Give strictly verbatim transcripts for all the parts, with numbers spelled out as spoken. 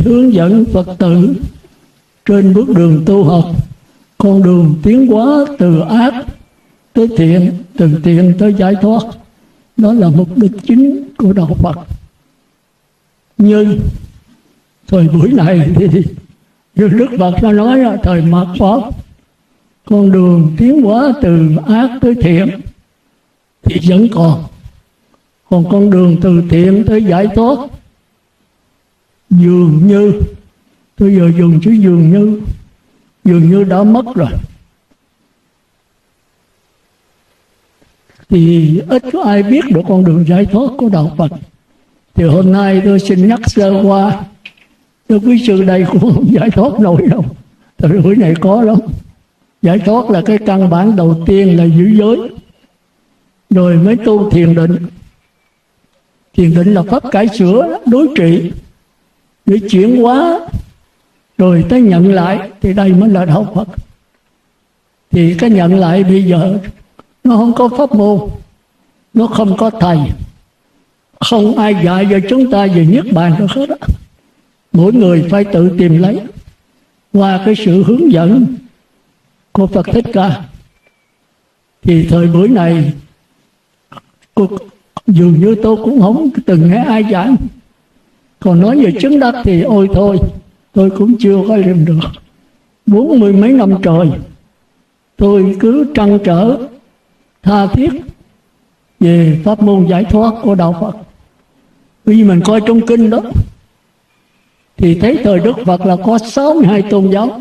hướng dẫn Phật tử trên bước đường tu học, con đường tiến hóa từ ác tới thiện, từ thiện tới giải thoát. Đó là mục đích chính của đạo Phật. Nhưng thời buổi này thì như Đức Phật đã nói là thời mạt Pháp, con đường tiến hóa từ ác tới thiện thì vẫn còn. Còn con đường từ thiện tới giải thoát dường như, tôi giờ dùng chữ dường như, dường như đã mất rồi. Thì ít có ai biết được con đường giải thoát của đạo Phật. Thì hôm nay tôi xin nhắc sơ qua, cho quý sư đây cũng không giải thoát nổi đâu. Thời buổi này có lắm. Giải thoát là cái căn bản đầu tiên là giữ giới, rồi mới tu thiền định. Thiền định là pháp cải sửa, đối trị, để chuyển hóa, rồi tới nhận lại, thì đây mới là đạo Phật. Thì cái nhận lại bây giờ nó không có pháp môn, nó không có thầy, không ai dạy cho chúng ta về Niết Bàn được hết á. Mỗi người phải tự tìm lấy qua cái sự hướng dẫn của Phật Thích Ca. Thì thời buổi này dường như tôi cũng không từng nghe ai giảng. Còn nói về chứng đắc thì ôi thôi, tôi cũng chưa có làm được. Bốn mươi mấy năm trời tôi cứ trăn trở tha thiết về pháp môn giải thoát của đạo Phật. Vì mình coi trong kinh đó thì thấy thời Đức Phật là có sáu mươi hai tôn giáo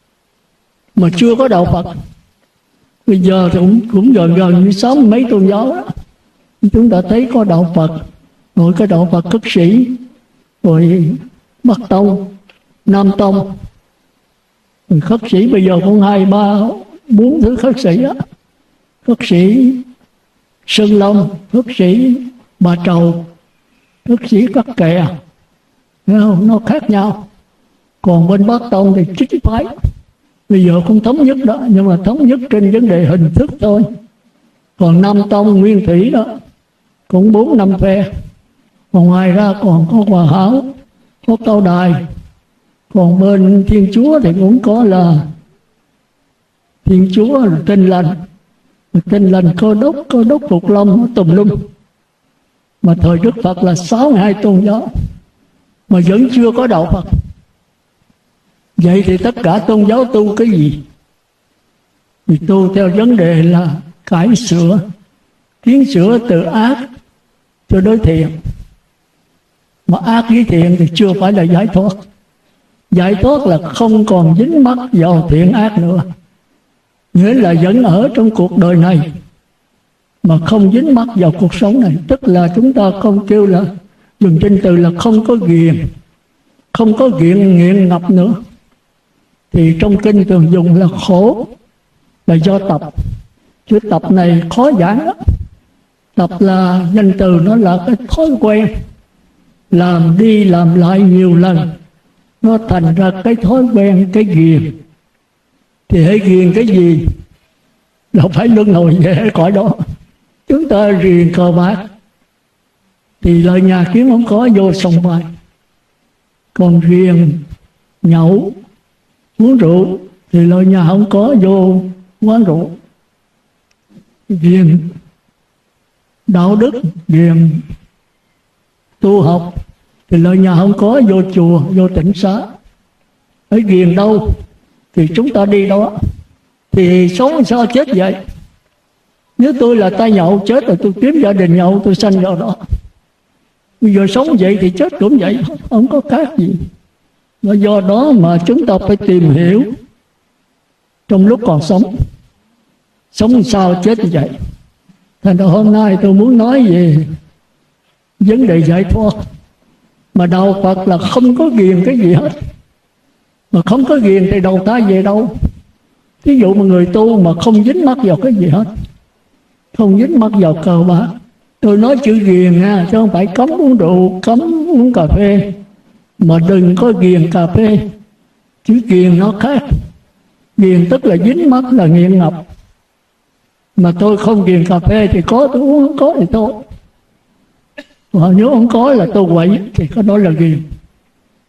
mà chưa có đạo Phật. Bây giờ thì cũng, cũng gần gần như sáu mươi mấy tôn giáo đó. Chúng ta thấy có đạo Phật, rồi cái đạo Phật cất sĩ, rồi Bắc Tông, Nam Tông, rồi khất sĩ bây giờ cũng hai ba bốn thứ khất sĩ đó. Khất sĩ Sơn Long, khất sĩ Bà Trầu, khất sĩ Cắt Kè, không? Nó khác nhau. Còn bên Bắc Tông thì chính phái, bây giờ không thống nhất đó, nhưng mà thống nhất trên vấn đề hình thức thôi. Còn Nam Tông Nguyên Thủy đó cũng bốn năm phe. Còn ngoài ra còn có Hòa Hảo, có Cao Đài. Còn bên Thiên Chúa thì cũng có là Thiên Chúa là Tin Lành, Tin Lành Cơ Đốc, Cơ Đốc Phục Long, tùm lum. Mà thời Đức Phật là sáu mươi hai tôn giáo mà vẫn chưa có đạo Phật. Vậy thì tất cả tôn giáo tu cái gì? Thì tu theo vấn đề là cải sửa, tiến sửa từ ác cho đối thiện. Mà ác với thiện thì chưa phải là giải thoát. Giải thoát là không còn dính mắc vào thiện ác nữa, nghĩa là vẫn ở trong cuộc đời này mà không dính mắc vào cuộc sống này. Tức là chúng ta không kêu là, dùng trên từ là không có ghiền, không có nghiện nghiện ngập nữa. Thì trong kinh thường dùng là khổ là do tập. Chữ tập này khó giảng lắm. Tập là danh từ, nó là cái thói quen làm đi làm lại nhiều lần, nó thành ra cái thói quen, cái ghiền. Thì hãy ghiền cái gì là phải luân hồi về cõi đó. Chúng ta ghiền cờ bạc thì lời nhà kiếm không có, vô sòng bài. Còn ghiền nhậu uống rượu thì lời nhà không có, vô quán rượu. Ghiền đạo đức, ghiền tu học thì lời nhà không có, vô chùa, vô tịnh xá. Ở ghiền đâu thì chúng ta đi đó. Thì sống sao chết vậy? Nếu tôi là tay nhậu chết rồi, tôi kiếm gia đình nhậu, tôi sanh vào đó. Bây giờ sống vậy thì chết cũng vậy, không có khác gì. Và do đó mà chúng ta phải tìm hiểu trong lúc còn sống, sống sao chết như vậy. Thành ra hôm nay tôi muốn nói về vấn đề giải thoát. Mà đạo Phật là không có ghiền cái gì hết. Mà không có ghiền thì đầu thai về đâu? Ví dụ mà người tu mà không dính mắc vào cái gì hết, không dính mắc vào cờ bạc. Tôi nói chữ ghiền nha, chứ không phải cấm uống rượu, cấm uống cà phê. Mà đừng có ghiền cà phê. Chữ ghiền nó khác. Ghiền tức là dính mắc, là nghiện ngập. Mà tôi không ghiền cà phê thì có tôi uống, không có thì thôi. Và nếu không có là tôi quậy thì có nói là ghiền.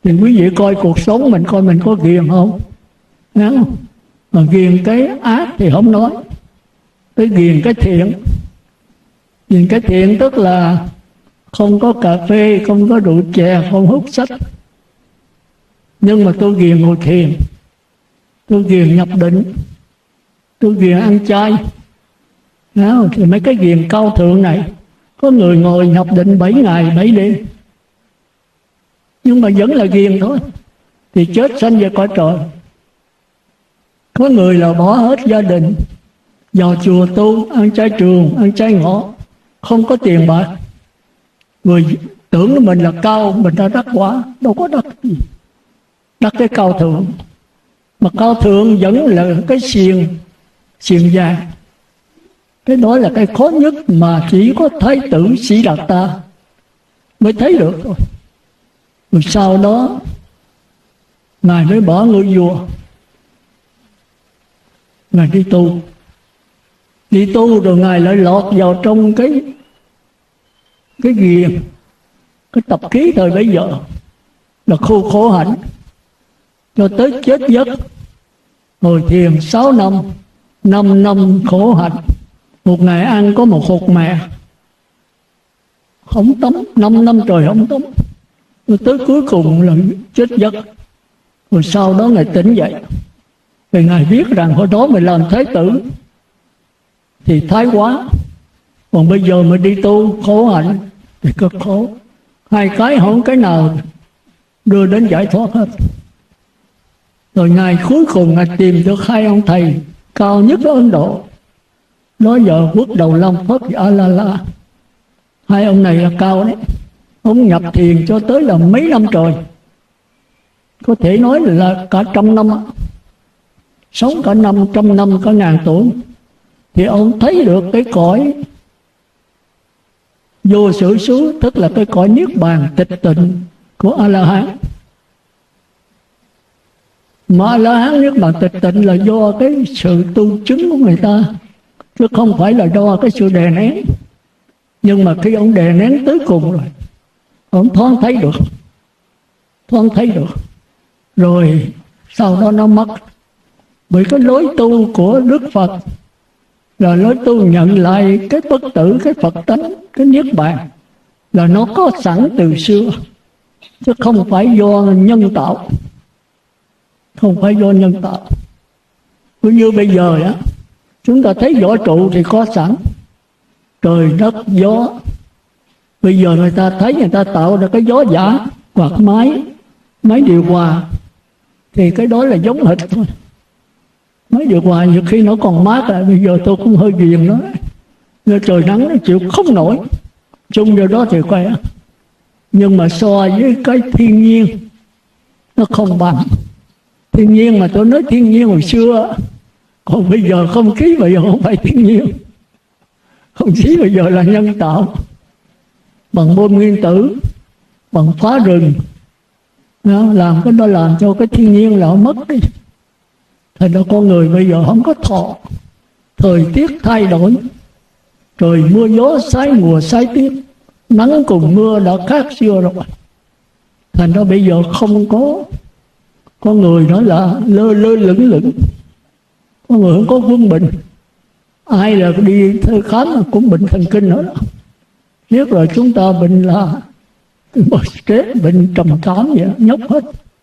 Thì quý vị coi cuộc sống mình, coi mình có ghiền không? Nghe không? Mà ghiền cái ác thì không nói, cái ghiền cái thiện. Ghiền cái thiện tức là không có cà phê, không có rượu chè, không hút sách. Nhưng mà tôi ghiền ngồi thiền, tôi ghiền nhập định, tôi ghiền ăn chay. Nghe không? Thì mấy cái ghiền cao thượng này, có người ngồi nhập định bảy ngày bảy đêm, nhưng mà vẫn là ghiền thôi, thì chết sanh về cõi trời. Có người là bỏ hết gia đình, vào chùa tu, ăn chay trường, ăn chay ngọ, không có tiền bạc. Người tưởng mình là cao, mình đã đắc quả, đâu có đắc gì. Đắc cái cao thượng. Mà cao thượng vẫn là cái xiềng, xiềng vàng. Cái đó là cái khó nhất mà chỉ có Thái tử Sĩ Đạt Ta mới thấy được thôi. Rồi sau đó Ngài mới bỏ ngôi vua, Ngài đi tu. Đi tu rồi Ngài lại lọt vào trong cái Cái ghiền, cái tập khí thời bấy giờ là khu khổ hạnh, cho tới chết giấc. Ngồi thiền sáu năm, năm năm khổ hạnh. Một ngày ăn có một hột mè, không tắm, năm năm trời không tắm. Rồi tới cuối cùng là chết giấc. Rồi sau đó Ngài tỉnh dậy. Vì Ngài biết rằng hồi đó mình làm thái tử thì thái quá, còn bây giờ mình đi tu khổ hạnh thì cực khổ. Hai cái không cái nào đưa đến giải thoát hết. Rồi Ngài cuối cùng Ngài tìm được hai ông thầy cao nhất ở Ấn Độ, đó giờ Quốc Đầu Long Phất và A La La. Hai ông này là cao đấy. Ông nhập thiền cho tới là mấy năm trời, có thể nói là cả trăm năm, sống cả năm trăm năm, cả ngàn tuổi. Thì ông thấy được cái cõi vô sự xứ, tức là cái cõi niết bàn tịch tịnh của A La Hán. Mà A La Hán niết bàn tịch tịnh là do cái sự tu chứng của người ta, chứ không phải là do cái sự đè nén. Nhưng mà khi ông đè nén tới cùng rồi, ông thoáng thấy được, thoáng thấy được. Rồi sau đó nó mất. Bởi cái lối tu của Đức Phật là lối tu nhận lại cái bất tử, cái Phật tánh, cái niết bàn, là nó có sẵn từ xưa, chứ không phải do nhân tạo. Không phải do nhân tạo. Cứ như bây giờ á, chúng ta thấy võ trụ thì có sẵn, trời đất gió. Bây giờ người ta thấy người ta tạo ra cái gió giả, quạt máy, máy điều hòa, thì cái đó là giống hệt thôi. Máy điều hòa nhiều khi nó còn mát lại. Bây giờ tôi cũng hơi ghiền nó, nên trời nắng nó chịu không nổi, chung vào đó thì khỏe. Nhưng mà so với cái thiên nhiên, nó không bằng. Thiên nhiên mà tôi nói thiên nhiên hồi xưa, còn bây giờ không khí bây giờ không phải thiên nhiên. Không khí bây giờ là nhân tạo, bằng bom nguyên tử, bằng phá rừng. Nó làm cái đó làm cho cái thiên nhiên là mất đi. Thành ra con người bây giờ không có thọ. Thời tiết thay đổi, trời mưa gió sái mùa sái tiết, nắng cùng mưa đã khác xưa rồi. Thành ra bây giờ không có con người đó là lơ lơ lửng lửng. Con người không có quân bình. Ai là đi thơ khám cũng bệnh thần kinh nữa đó. Biết rồi chúng ta bệnh là bệnh stress, bệnh trầm cảm vậy, nhóc hết.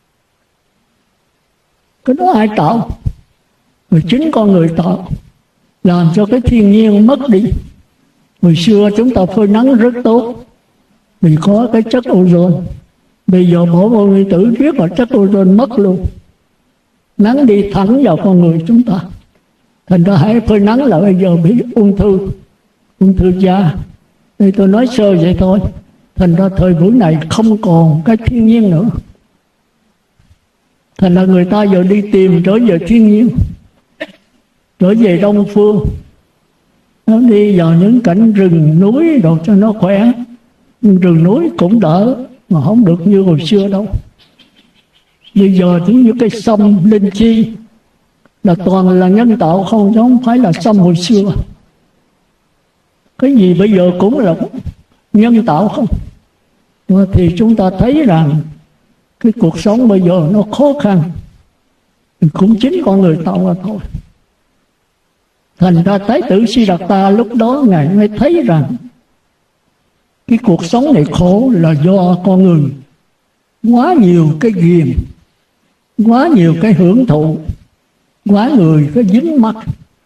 Cái đó ai tạo? Rồi chính con người tạo, làm cho cái thiên nhiên mất đi. Hồi xưa chúng ta phơi nắng rất tốt vì có cái chất ozone. Bây giờ bỏ vô nguyên tử biết là chất ozone mất luôn. Nắng đi thẳng vào con người chúng ta. Thành ra hãy phơi nắng là bây giờ bị ung thư, ung thư da. Đây tôi nói sơ vậy thôi. Thành ra thời buổi này không còn cái thiên nhiên nữa. Thành ra người ta giờ đi tìm trở về thiên nhiên, trở về Đông Phương. Nó đi vào những cảnh rừng núi đồ cho nó khỏe. Nhưng rừng núi cũng đỡ, mà không được như hồi xưa đâu. Bây giờ giống như cái sông Linh Chi là toàn là nhân tạo không, chứ không phải là sông hồi xưa. Cái gì bây giờ cũng là nhân tạo không. Thì chúng ta thấy rằng cái cuộc sống bây giờ nó khó khăn, cũng chính con người tạo ra thôi. Thành ra Thái tử Siddhartha lúc đó Ngài mới thấy rằng cái cuộc sống này khổ là do con người quá nhiều cái ghiền, quá nhiều cái hưởng thụ, quá người cái dính mắc,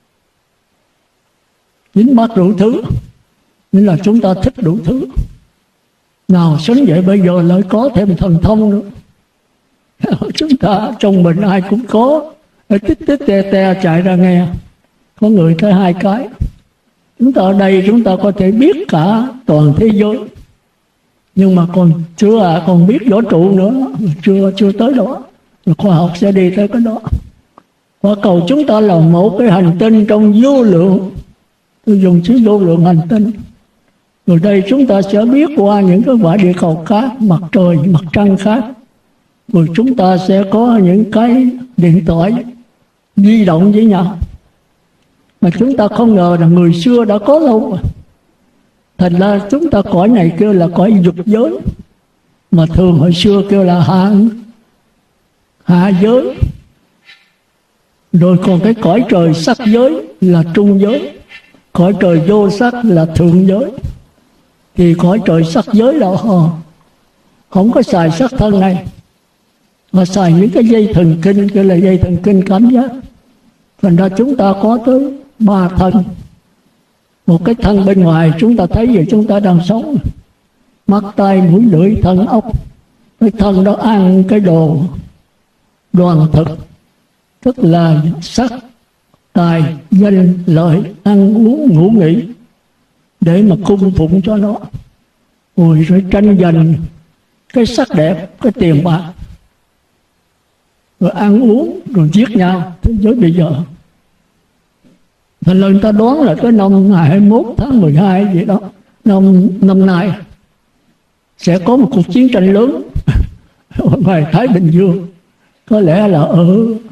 dính mắc đủ thứ, nên là chúng ta thích đủ thứ. Nào sớm vậy bây giờ lại có thêm thần thông nữa. Chúng ta trong mình ai cũng có, tích tích te te chạy ra nghe. Có người tới hai cái. Chúng ta ở đây chúng ta có thể biết cả toàn thế giới, nhưng mà còn chưa à, còn biết võ trụ nữa, chưa chưa tới đó. Rồi khoa học sẽ đi tới cái đó. Quả cầu chúng ta là một cái hành tinh trong vô lượng, tôi dùng chữ vô lượng hành tinh. Rồi đây chúng ta sẽ biết qua những cái quả địa cầu khác, mặt trời, mặt trăng khác. Rồi chúng ta sẽ có những cái điện thoại di động với nhau. Mà chúng ta không ngờ là người xưa đã có lâu. Thành ra chúng ta cõi này kêu là cõi dục giới, mà thường hồi xưa kêu là hạ, hạ giới. Rồi còn cái cõi trời sắc giới là trung giới, cõi trời vô sắc là thượng giới. Thì cõi trời sắc giới là họ không có xài sắc thân này, mà xài những cái dây thần kinh, kêu là dây thần kinh cảm giác. Thành ra chúng ta có tới ba thân. Một cái thân bên ngoài chúng ta thấy về chúng ta đang sống, mắt, tai, mũi, lưỡi, thân, ốc. Cái thân đó ăn cái đồ đoàn thực, tức là sắc, tài, danh, lợi, ăn uống, ngủ nghỉ, để mà cung phụng cho nó. Rồi rồi tranh giành cái sắc đẹp, cái tiền bạc, rồi ăn uống, rồi giết nhau. Thế giới bây giờ thành lần người ta đoán là tới năm ngày hai mươi mốt tháng mười hai vậy đó, năm năm nay sẽ có một cuộc chiến tranh lớn ở ngoài Thái Bình Dương. Có lẽ là ở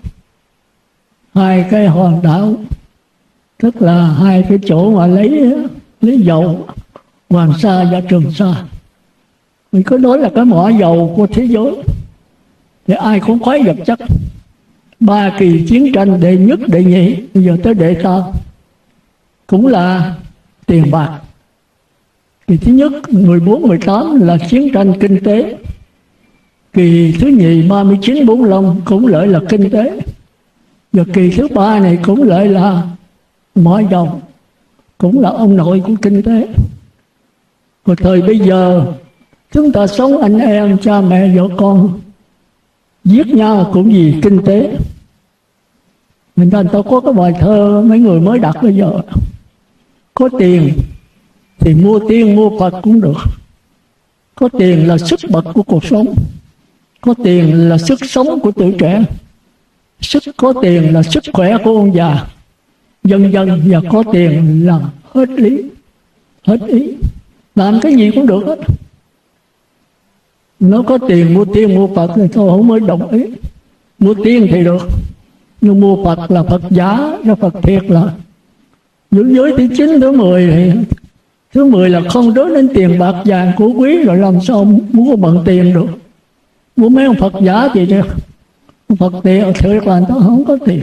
hai cái hòn đảo, tức là hai cái chỗ mà lấy lấy dầu, Hoàng Sa và Trường Sa. Mình có nói là cái mỏ dầu của thế giới, thì ai cũng khoái vật chất. Ba kỳ chiến tranh đệ nhất, đệ nhị, bây giờ tới đệ tam cũng là tiền bạc. Kỳ thứ nhất mười bốn mười tám là chiến tranh kinh tế. Kỳ thứ nhì ba mươi chín bốn mươi lăm cũng lại là kinh tế. Và kỳ thứ ba này cũng lại là mỏ dầu, cũng là ông nội của kinh tế. Rồi thời bây giờ chúng ta sống anh em, cha mẹ, vợ con, giết nhau cũng vì kinh tế. Mình ta, ta có cái bài thơ mấy người mới đặt bây giờ: có tiền thì mua tiên mua Phật cũng được. Có tiền là sức bật của cuộc sống, có tiền là sức sống của tuổi trẻ, sức có tiền là sức khỏe của ông già, dân dân. Và có tiền là hết lý, hết ý, làm cái gì cũng được hết. Nó có tiền mua tiên mua Phật thì tôi không mới đồng ý. Mua tiên thì được, nhưng mua Phật là Phật giả, cho Phật thiệt là giữ giới thứ chín thứ mười thì thứ mười là không đối đến tiền bạc vàng của quý, rồi làm sao muốn có bận tiền được. Muốn mấy ông Phật giả thì chứ Phật tiền thiệt là người ta không có tiền.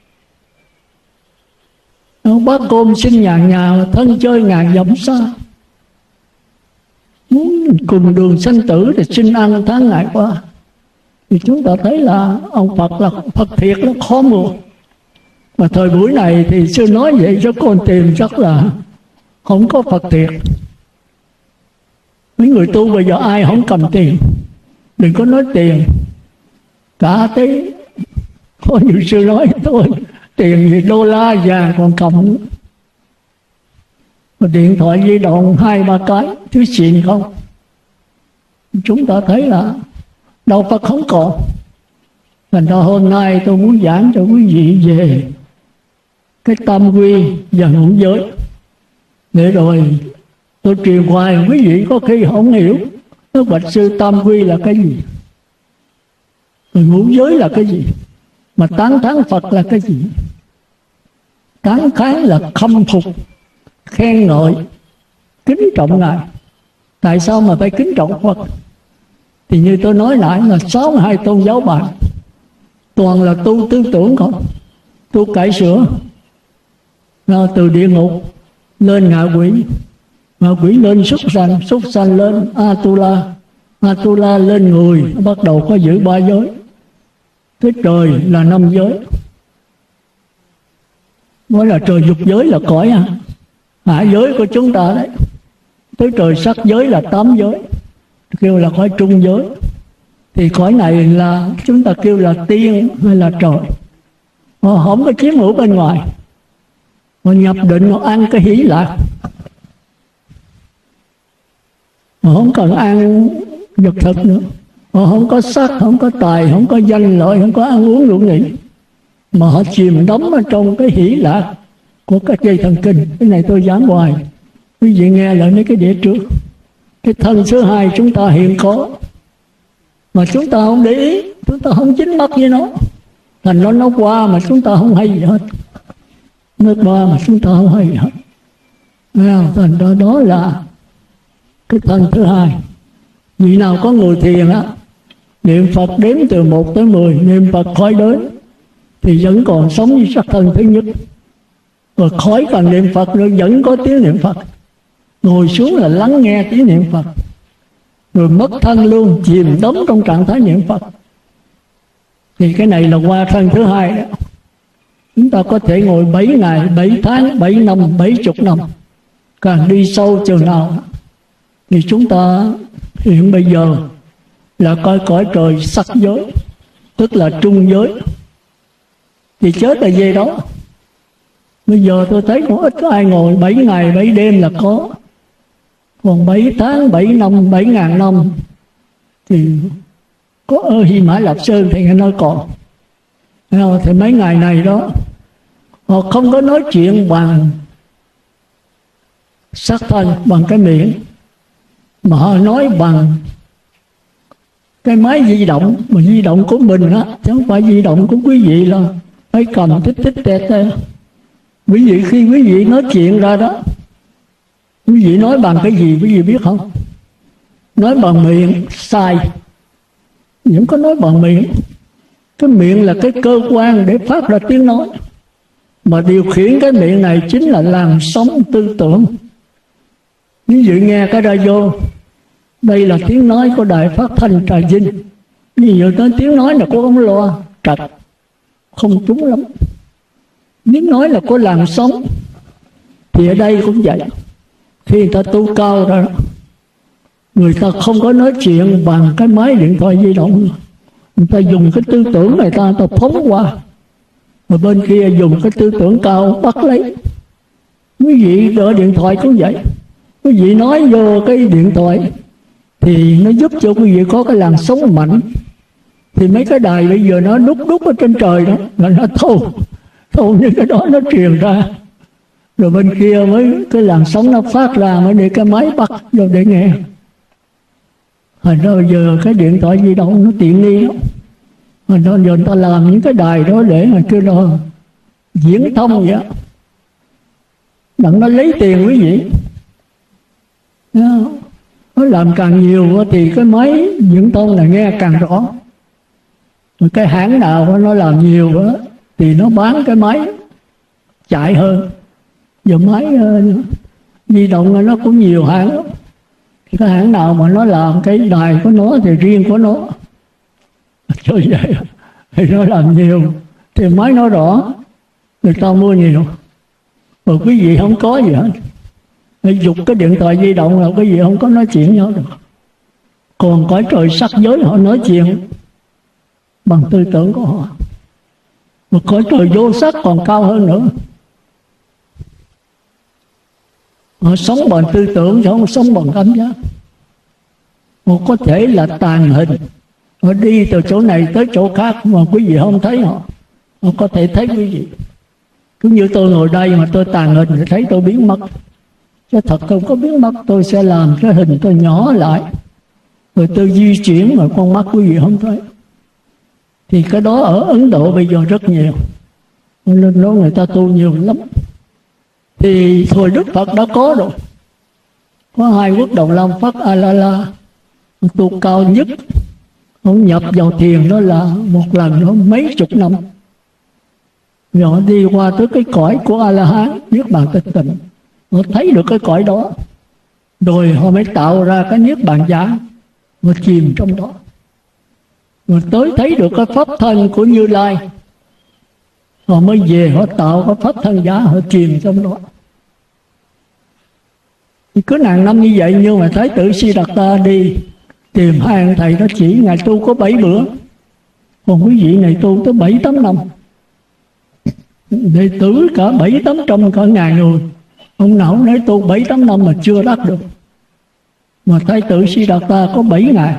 Ông bác cơm xin nhà nhà, thân chơi ngàn dặm xa. Muốn cùng đường sanh tử thì xin ăn tháng ngày qua. Thì chúng ta thấy là ông Phật là Phật thiệt, nó khó mua. Mà thời buổi này thì sư nói vậy cho con tìm chắc là không có Phật thiệt. Mấy người tu bây giờ ai không cầm tiền, đừng có nói tiền. Cả tới có nhiều sư nói thôi, tiền gì đô la vàng còn cầm. Mà điện thoại di động hai ba cái, thứ xịn không. Chúng ta thấy là đạo Phật không còn. Thành ra hôm nay tôi muốn giảng cho quý vị về cái tam quy và ngũ giới, để rồi tôi truyền hoài quý vị có khi không hiểu. Nó bạch sư tam quy là cái gì, rồi ngũ giới là cái gì, mà tán thán Phật là cái gì. Tán thán là khâm phục, khen ngợi, kính trọng Ngài. Tại sao mà phải kính trọng Phật? Thì như tôi nói lại là sáu mươi hai tôn giáo bạn, toàn là tu tư tưởng không, tu cải sửa. Nó từ địa ngục lên ngạ quỷ, ngạ quỷ lên súc sanh, súc sanh lên Atula, Atula lên người, bắt đầu có giữ ba giới. Cái trời là năm giới, nói là trời dục giới là cõi à, hạ giới của chúng ta đấy. Tới trời sắc giới là tám giới, kêu là cõi trung giới. Thì cõi này là chúng ta kêu là tiên hay là trời. Họ không có chiếm hữu bên ngoài, họ nhập định, họ ăn cái hỷ lạc, họ không cần ăn vật thực nữa. Họ không có sắc, không có tài, không có danh lợi, không có ăn uống ngủ nghỉ, mà họ chìm đắm ở trong cái hỷ lạc của các dây thần kinh. Cái này tôi giảng hoài, quý vị nghe lại mấy cái đĩa trước. Cái thân thứ hai chúng ta hiện có, mà chúng ta không để ý, chúng ta không dính mắc với nó, thành nó nó qua mà chúng ta không hay gì hết, nó qua mà chúng ta không hay gì hết. Thành ra đó là cái thân thứ hai. Vị nào có người thiền á, niệm Phật đếm từ một tới mười, niệm Phật khỏi đến, thì vẫn còn sống với sắc thân thứ nhất. Và khỏi cần niệm Phật nữa, vẫn có tiếng niệm Phật. Ngồi xuống là lắng nghe tiếng niệm Phật, rồi mất thân luôn, chìm đắm trong trạng thái niệm Phật. Thì cái này là qua thân thứ hai đó. Chúng ta có thể ngồi bảy ngày, bảy tháng, bảy năm, bảy chục năm. Càng đi sâu chừng nào thì chúng ta hiện bây giờ là coi cõi trời sắc giới, tức là trung giới. Thì chết là về đó. Bây giờ tôi thấy cũng ít có ai ngồi bảy ngày bảy đêm là có. Còn bảy tháng, bảy năm, bảy ngàn năm thì có ơ Hy Mã Lạp Sơn thì nghe nói còn. Thì mấy ngày này đó họ không có nói chuyện bằng sắc thân, bằng cái miệng, mà họ nói bằng cái máy di động, mà di động của mình á, chứ không phải di động của quý vị là phải cầm tích tích tẹt tẹt. Quý vị khi quý vị nói chuyện ra đó, quý vị nói bằng cái gì quý vị biết không? Nói bằng miệng sai, không có nói bằng miệng. Cái miệng là cái cơ quan để phát ra tiếng nói, mà điều khiển cái miệng này chính là làn sóng tư tưởng. Ví dụ nghe cái radio, đây là tiếng nói của Đài Phát thanh Trà Vinh, ví dụ nói tiếng nói là của ống loa trật, không trúng lắm. Tiếng nói là của làn sóng. Thì ở đây cũng vậy, khi người ta tu cao ra, người ta không có nói chuyện bằng cái máy điện thoại di động, người ta dùng cái tư tưởng này ta, ta phóng qua, mà bên kia dùng cái tư tưởng cao bắt lấy. Quý vị đỡ điện thoại cũng vậy, quý vị nói vô cái điện thoại thì nó giúp cho quý vị có cái làn sóng mạnh. Thì mấy cái đài bây giờ nó đúc đúc ở trên trời đó, là nó thâu thâu những cái đó nó truyền ra, rồi bên kia mới cái làn sóng nó phát ra, mới để cái máy bắt vô để nghe. Hồi đó giờ cái điện thoại di động nó tiện nghi lắm. Hồi đó giờ người ta làm những cái đài đó để mà kêu nó diễn thông vậy, đặng nó lấy tiền quý vị. Nó làm càng nhiều thì cái máy diễn thông là nghe càng rõ. Rồi cái hãng nào nó làm nhiều đó, thì nó bán cái máy chạy hơn. Giờ máy uh, di động nó cũng nhiều hãng lắm. Thì cái hãng nào mà nó làm cái đài của nó thì riêng của nó. Cho vậy thì nó làm nhiều thì máy nó rõ, người ta mua nhiều. Rồi quý vị không có gì hết, để dục cái điện thoại di động là quý vị không có nói chuyện nhau được. Còn cõi trời sắc giới họ nói chuyện bằng tư tưởng của họ. Mà cõi trời vô sắc còn cao hơn nữa, họ sống bằng tư tưởng chứ không sống bằng cảm giác. Họ có thể là tàn hình, họ đi từ chỗ này tới chỗ khác mà quý vị không thấy họ, họ có thể thấy quý vị. Cứ như tôi ngồi đây mà tôi tàn hình thì thấy tôi biến mất, chứ thật không có biến mất. Tôi sẽ làm cái hình tôi nhỏ lại, rồi tôi di chuyển mà con mắt quý vị không thấy. Thì cái đó ở Ấn Độ bây giờ rất nhiều, nên đó người ta tu nhiều lắm. Thì thời Đức Phật đã có rồi, có hai quốc Đồng Lam Phất A La La tu cao nhất, Ông nhập vào thiền đó là một lần đó mấy chục năm. Rồi họ đi qua tới cái cõi của A-la-hán, niết bàn tịch tịnh. Họ thấy được cái cõi đó, rồi họ mới tạo ra cái niết bàn giả, họ chìm trong đó. Rồi tới thấy được cái pháp thân của Như Lai, họ mới về họ tạo cái pháp thân giả, họ chìm trong đó. Thì cứ hàng năm như vậy, nhưng mà Thái tử Siddhartha đi tìm hai ông thầy đó chỉ ngày tu có bảy bữa, còn quý vị này tu tới bảy tám năm. Đệ tử cả bảy tám trăm cả ngàn người, ông nào nói tu bảy tám năm mà chưa đắc được. Mà Thái tử Siddhartha có bảy ngày.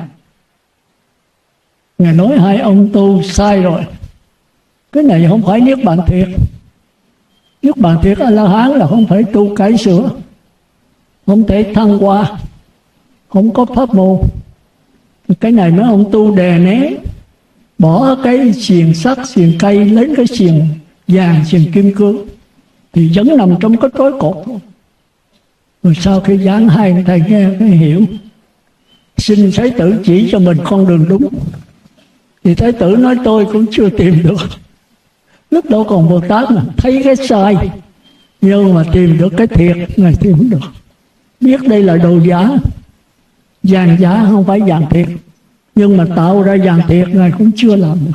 Ngài nói hai ông tu sai rồi, cái này không phải niết bàn thiệt. Niết bàn thiệt A-la-hán là không phải tu cải sửa, không thể thăng hoa, không có pháp môn. Cái này mấy ông tu đè nén, bỏ cái xiềng sắt, xiềng cây lấy cái xiềng vàng, xiềng kim cương, thì vẫn nằm trong cái trói cột thôi. Rồi sau khi giảng hai thầy nghe cái hiểu, xin Thái tử chỉ cho mình con đường đúng. Thì Thái tử nói tôi cũng chưa tìm được. Lúc đó còn Bồ Tát mà thấy cái sai, nhưng mà tìm được cái thiệt, Ngài tìm được. Biết đây là đồ giả, vàng giả không phải vàng thiệt, nhưng mà tạo ra vàng thiệt Ngài cũng chưa làm được.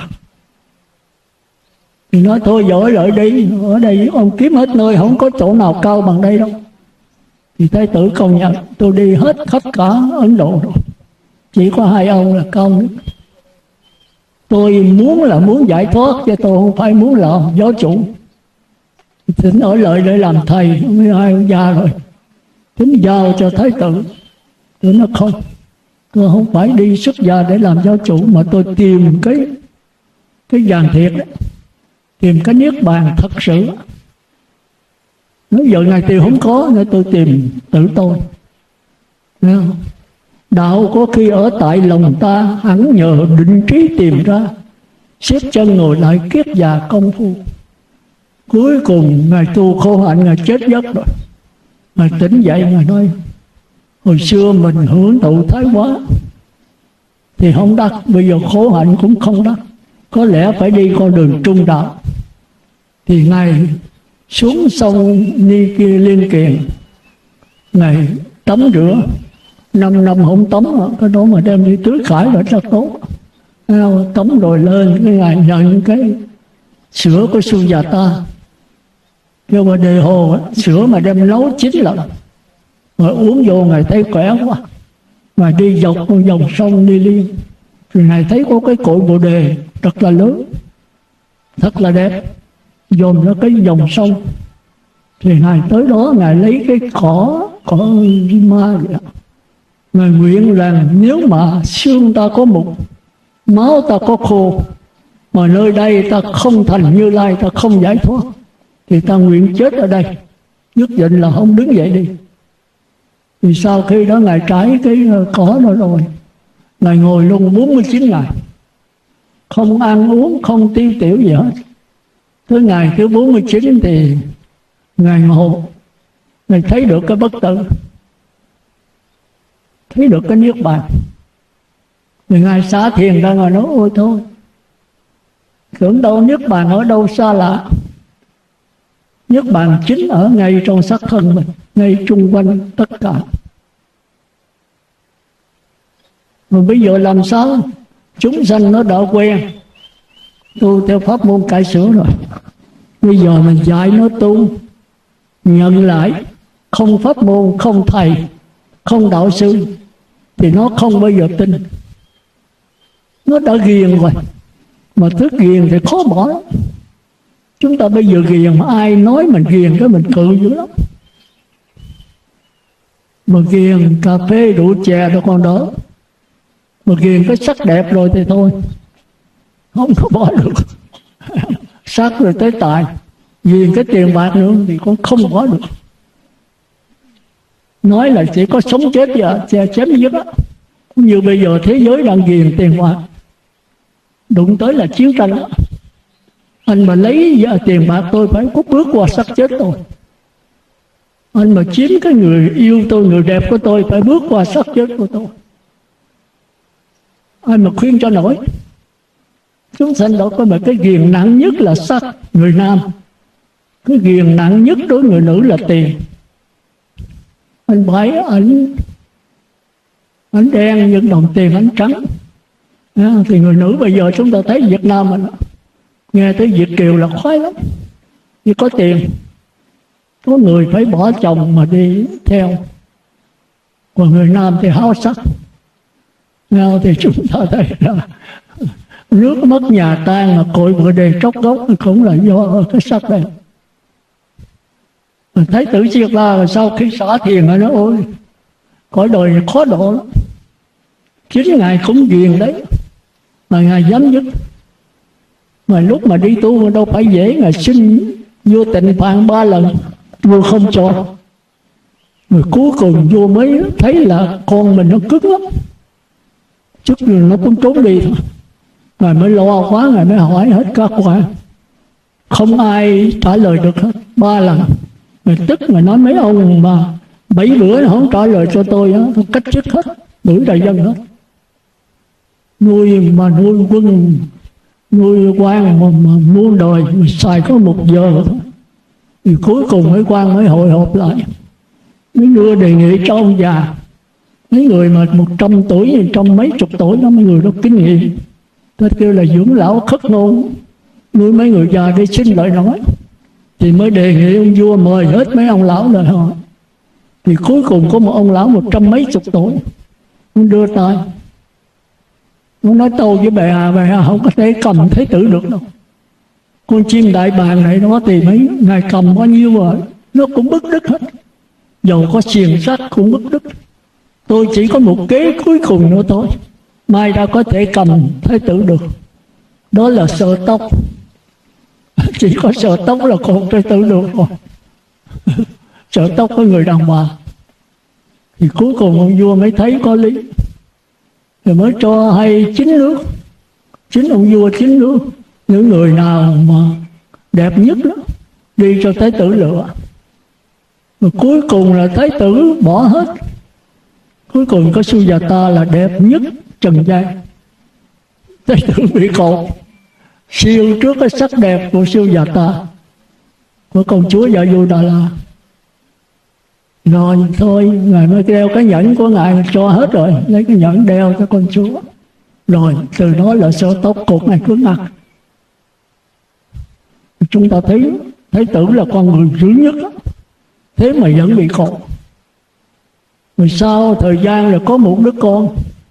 Thì nói thôi giỏi lợi đi, ở đây ông kiếm hết nơi, không có chỗ nào cao bằng đây đâu. Thì Thái tử công nhận, tôi đi hết khắp cả Ấn Độ rồi, chỉ có hai ông là cao nhất. Tôi muốn là muốn giải thoát, chứ tôi không phải muốn làm giáo chủ. Thỉnh ở lại để làm thầy, mấy hai ông già rồi, thỉnh giao cho Thái tử. Tôi nói không, tôi không phải đi xuất gia để làm giáo chủ, mà tôi tìm cái cái vàng thiệt đấy, tìm cái niết bàn thật sự. Nói giờ Ngài tìm không có, nên tôi tìm tự tôi. Đạo có khi ở tại lòng ta, hẳn nhờ định trí tìm ra. Xếp chân ngồi lại kiết già công phu. Cuối cùng Ngài tu khổ hạnh, Ngài chết giấc rồi. Ngài tỉnh dậy, Ngài nói hồi xưa mình hưởng thụ thái quá thì không đắc, bây giờ khổ hạnh cũng không đắc, có lẽ phải đi con đường trung đạo. Thì Ngài xuống sông Ni Kia Liên Kiền, Ngài tắm rửa, năm năm không tắm, cái đó mà đem đi tưới khải là rất tốt. Tắm rồi lên, cái Ngài nhận cái sữa của Sujata, kêu mà đề hồ, sữa mà đem nấu chín lần, rồi uống vô Ngài thấy khỏe quá. Ngài đi dọc con dòng sông Ni Liên, rồi Ngài thấy có cái cội Bồ Đề rất là lớn, thật là đẹp, dồn ra cái dòng sông. Thì Ngài tới đó, Ngài lấy cái cỏ, cỏ ma vậy. Ngài nguyện rằng nếu mà xương ta có mục, máu ta có khô, mà nơi đây ta không thành Như Lai, ta không giải thoát, thì ta nguyện chết ở đây, nhất định là không đứng dậy đi. Thì sau khi đó Ngài trải cái cỏ đó rồi, Ngài ngồi luôn bốn mươi chín ngày, không ăn uống, không tiêu tiểu gì hết. Tới ngày thứ bốn mươi chín thì Ngài ngộ, Ngài thấy được cái bất tử, thấy được cái niết bàn. Thì Ngài xả thiền ra, Ngài nói ôi thôi, tưởng đâu niết bàn ở đâu xa lạ. Niết bàn chính ở ngay trong xác thân mình, ngay chung quanh tất cả. Mà bây giờ làm sao chúng sanh nó đã quen tu theo pháp môn cải sửa rồi, bây giờ mình dạy nó tu, nhận lại không pháp môn, không thầy, không đạo sư, thì nó không bao giờ tin. Nó đã ghiền rồi, mà thức ghiền thì khó bỏ lắm. Chúng ta bây giờ ghiền, mà ai nói mình ghiền cái mình cự dữ lắm. Mà ghiền cà phê rượu chè đâu còn đỡ, mà ghiền cái sắc đẹp rồi thì thôi, không có bỏ được. Sắc rồi tới tài, ghiền cái tiền bạc nữa thì cũng không bỏ được. Nói là chỉ có sống chết và chém giết á. Như bây giờ thế giới đang ghiền tiền bạc, đụng tới là chiến tranh đó. Anh mà lấy tiền bạc tôi phải có bước qua xác chết tôi. Anh mà chiếm cái người yêu tôi, người đẹp của tôi, phải bước qua xác chết của tôi. ai mà khuyên cho nổi. Chúng sanh đó có một cái ghiền nặng nhất là sắc, người nam. Cái ghiền nặng nhất đối người nữ là tiền. Anh phải ảnh ảnh đen nhưng đồng tiền ảnh trắng. À, thì người nữ bây giờ chúng ta thấy Việt Nam mình nghe tới Việt kiều là khoái lắm, vì có tiền. Có người phải bỏ chồng mà đi theo, còn người nam thì háo sắc. Nào thì chúng ta thấy là nước mất nhà tan mà cội vợ đề tróc gốc cũng là do cái sắc này. Thái tử Siết La sau khi xả thiền nó ôi cõi đời này khó độ lắm. Chính ngài cũng ghiền đấy mà ngài dám dứt. Mà lúc mà đi tu đâu phải dễ, ngài xin vô tịnh phạn ba lần vua không cho. Rồi cuối cùng vua mới thấy là con mình nó cứng lắm, chút rồi nó cũng trốn đi thôi. Ngài mới lo quá, ngài mới hỏi hết các quan, không ai trả lời được hết. Ba lần ngài tức, ngài nói mấy ông mà bảy bữa nó không trả lời cho tôi á, tôi cách chức hết, đuổi đại dân hết. Nuôi mà nuôi quân, nuôi quan mà, mà muôn đời mà xài có một giờ thôi. Thì cuối cùng mấy quan mới hội họp lại, mới đưa đề nghị cho ông già. Mấy người mà một trăm tuổi, trăm mấy chục tuổi đó, mấy người đó kinh nghiệm, tôi kêu là dưỡng lão khất ngôn, nuôi mấy người già đi xin lời nói. Thì mới đề nghị ông vua mời hết mấy ông lão lời hỏi. Thì cuối cùng có một ông lão một trăm mấy chục tuổi, ông đưa tay, ông nói tâu với bệ hạ, bệ hạ không có thể cầm thái tử được đâu. Con chim đại bàng này nó thì mấy ngài cầm bao nhiêu rồi nó cũng bứt đứt hết, dầu có xiềng sắt cũng bứt đứt. Tôi chỉ có một kế cuối cùng nữa thôi, mai đã có thể cầm thái tử được, đó là sợ tóc. Chỉ có sợ tóc là còn thái tử được rồi. Sợ tóc có người đàn bà. Thì cuối cùng ông vua mới thấy có lý, rồi mới cho hay chín nước. Chính ông vua chín nước, những người nào mà đẹp nhất đó đi cho thái tử lựa. Rồi cuối cùng là thái tử bỏ hết. Cuối cùng có Sujata là đẹp nhất trần gian. Thái tử bị cột siêu trước cái sắc đẹp của Sujata, của công chúa Yasodhara. Rồi thôi ngài mới đeo cái nhẫn của ngài cho hết rồi, lấy cái nhẫn đeo cho con chúa. Rồi từ đó là sợ tóc cột này cứng ngặt. Chúng ta thấy thái tử là con người dữ nhất đó, thế mà vẫn bị cột. Rồi sau thời gian là có một đứa con,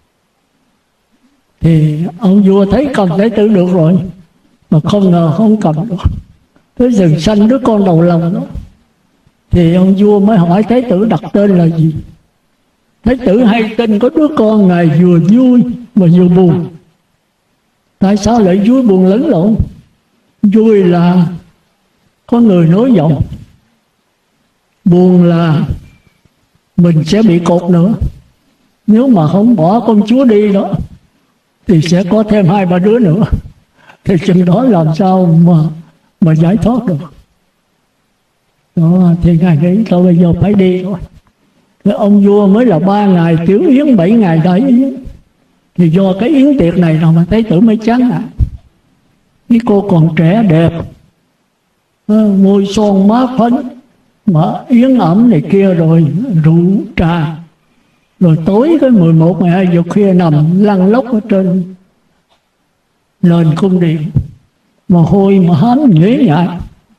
thì ông vua thấy cầm thái tử được rồi, mà không ngờ không cầm được. Tới dừng sanh đứa con đầu lòng đó, thì ông vua mới hỏi thái tử đặt tên là gì. Thái tử hay tin có đứa con ngài vừa vui mà vừa buồn. Tại sao lại vui buồn lẫn lộn? Vui là có người nối dòng, buồn là mình sẽ bị cột nữa. Nếu mà không bỏ con chúa đi đó thì sẽ có thêm hai ba đứa nữa, thì chừng đó làm sao mà mà giải thoát được. Đó, thì ngài nghĩ thôi bây giờ phải đi thôi. Cái ông vua mới là ba ngày tiểu yến, bảy ngày đại yến. Thì do cái yến tiệc này nào mà thái tử mới chán à. Cái cô còn trẻ đẹp, môi son má phấn, mà yến ẩm này kia, rồi rượu trà, rồi tối cái mười một mười hai giờ khuya nằm lăn lóc ở trên nền cung điện, mà hôi mà hám nhễ nhại.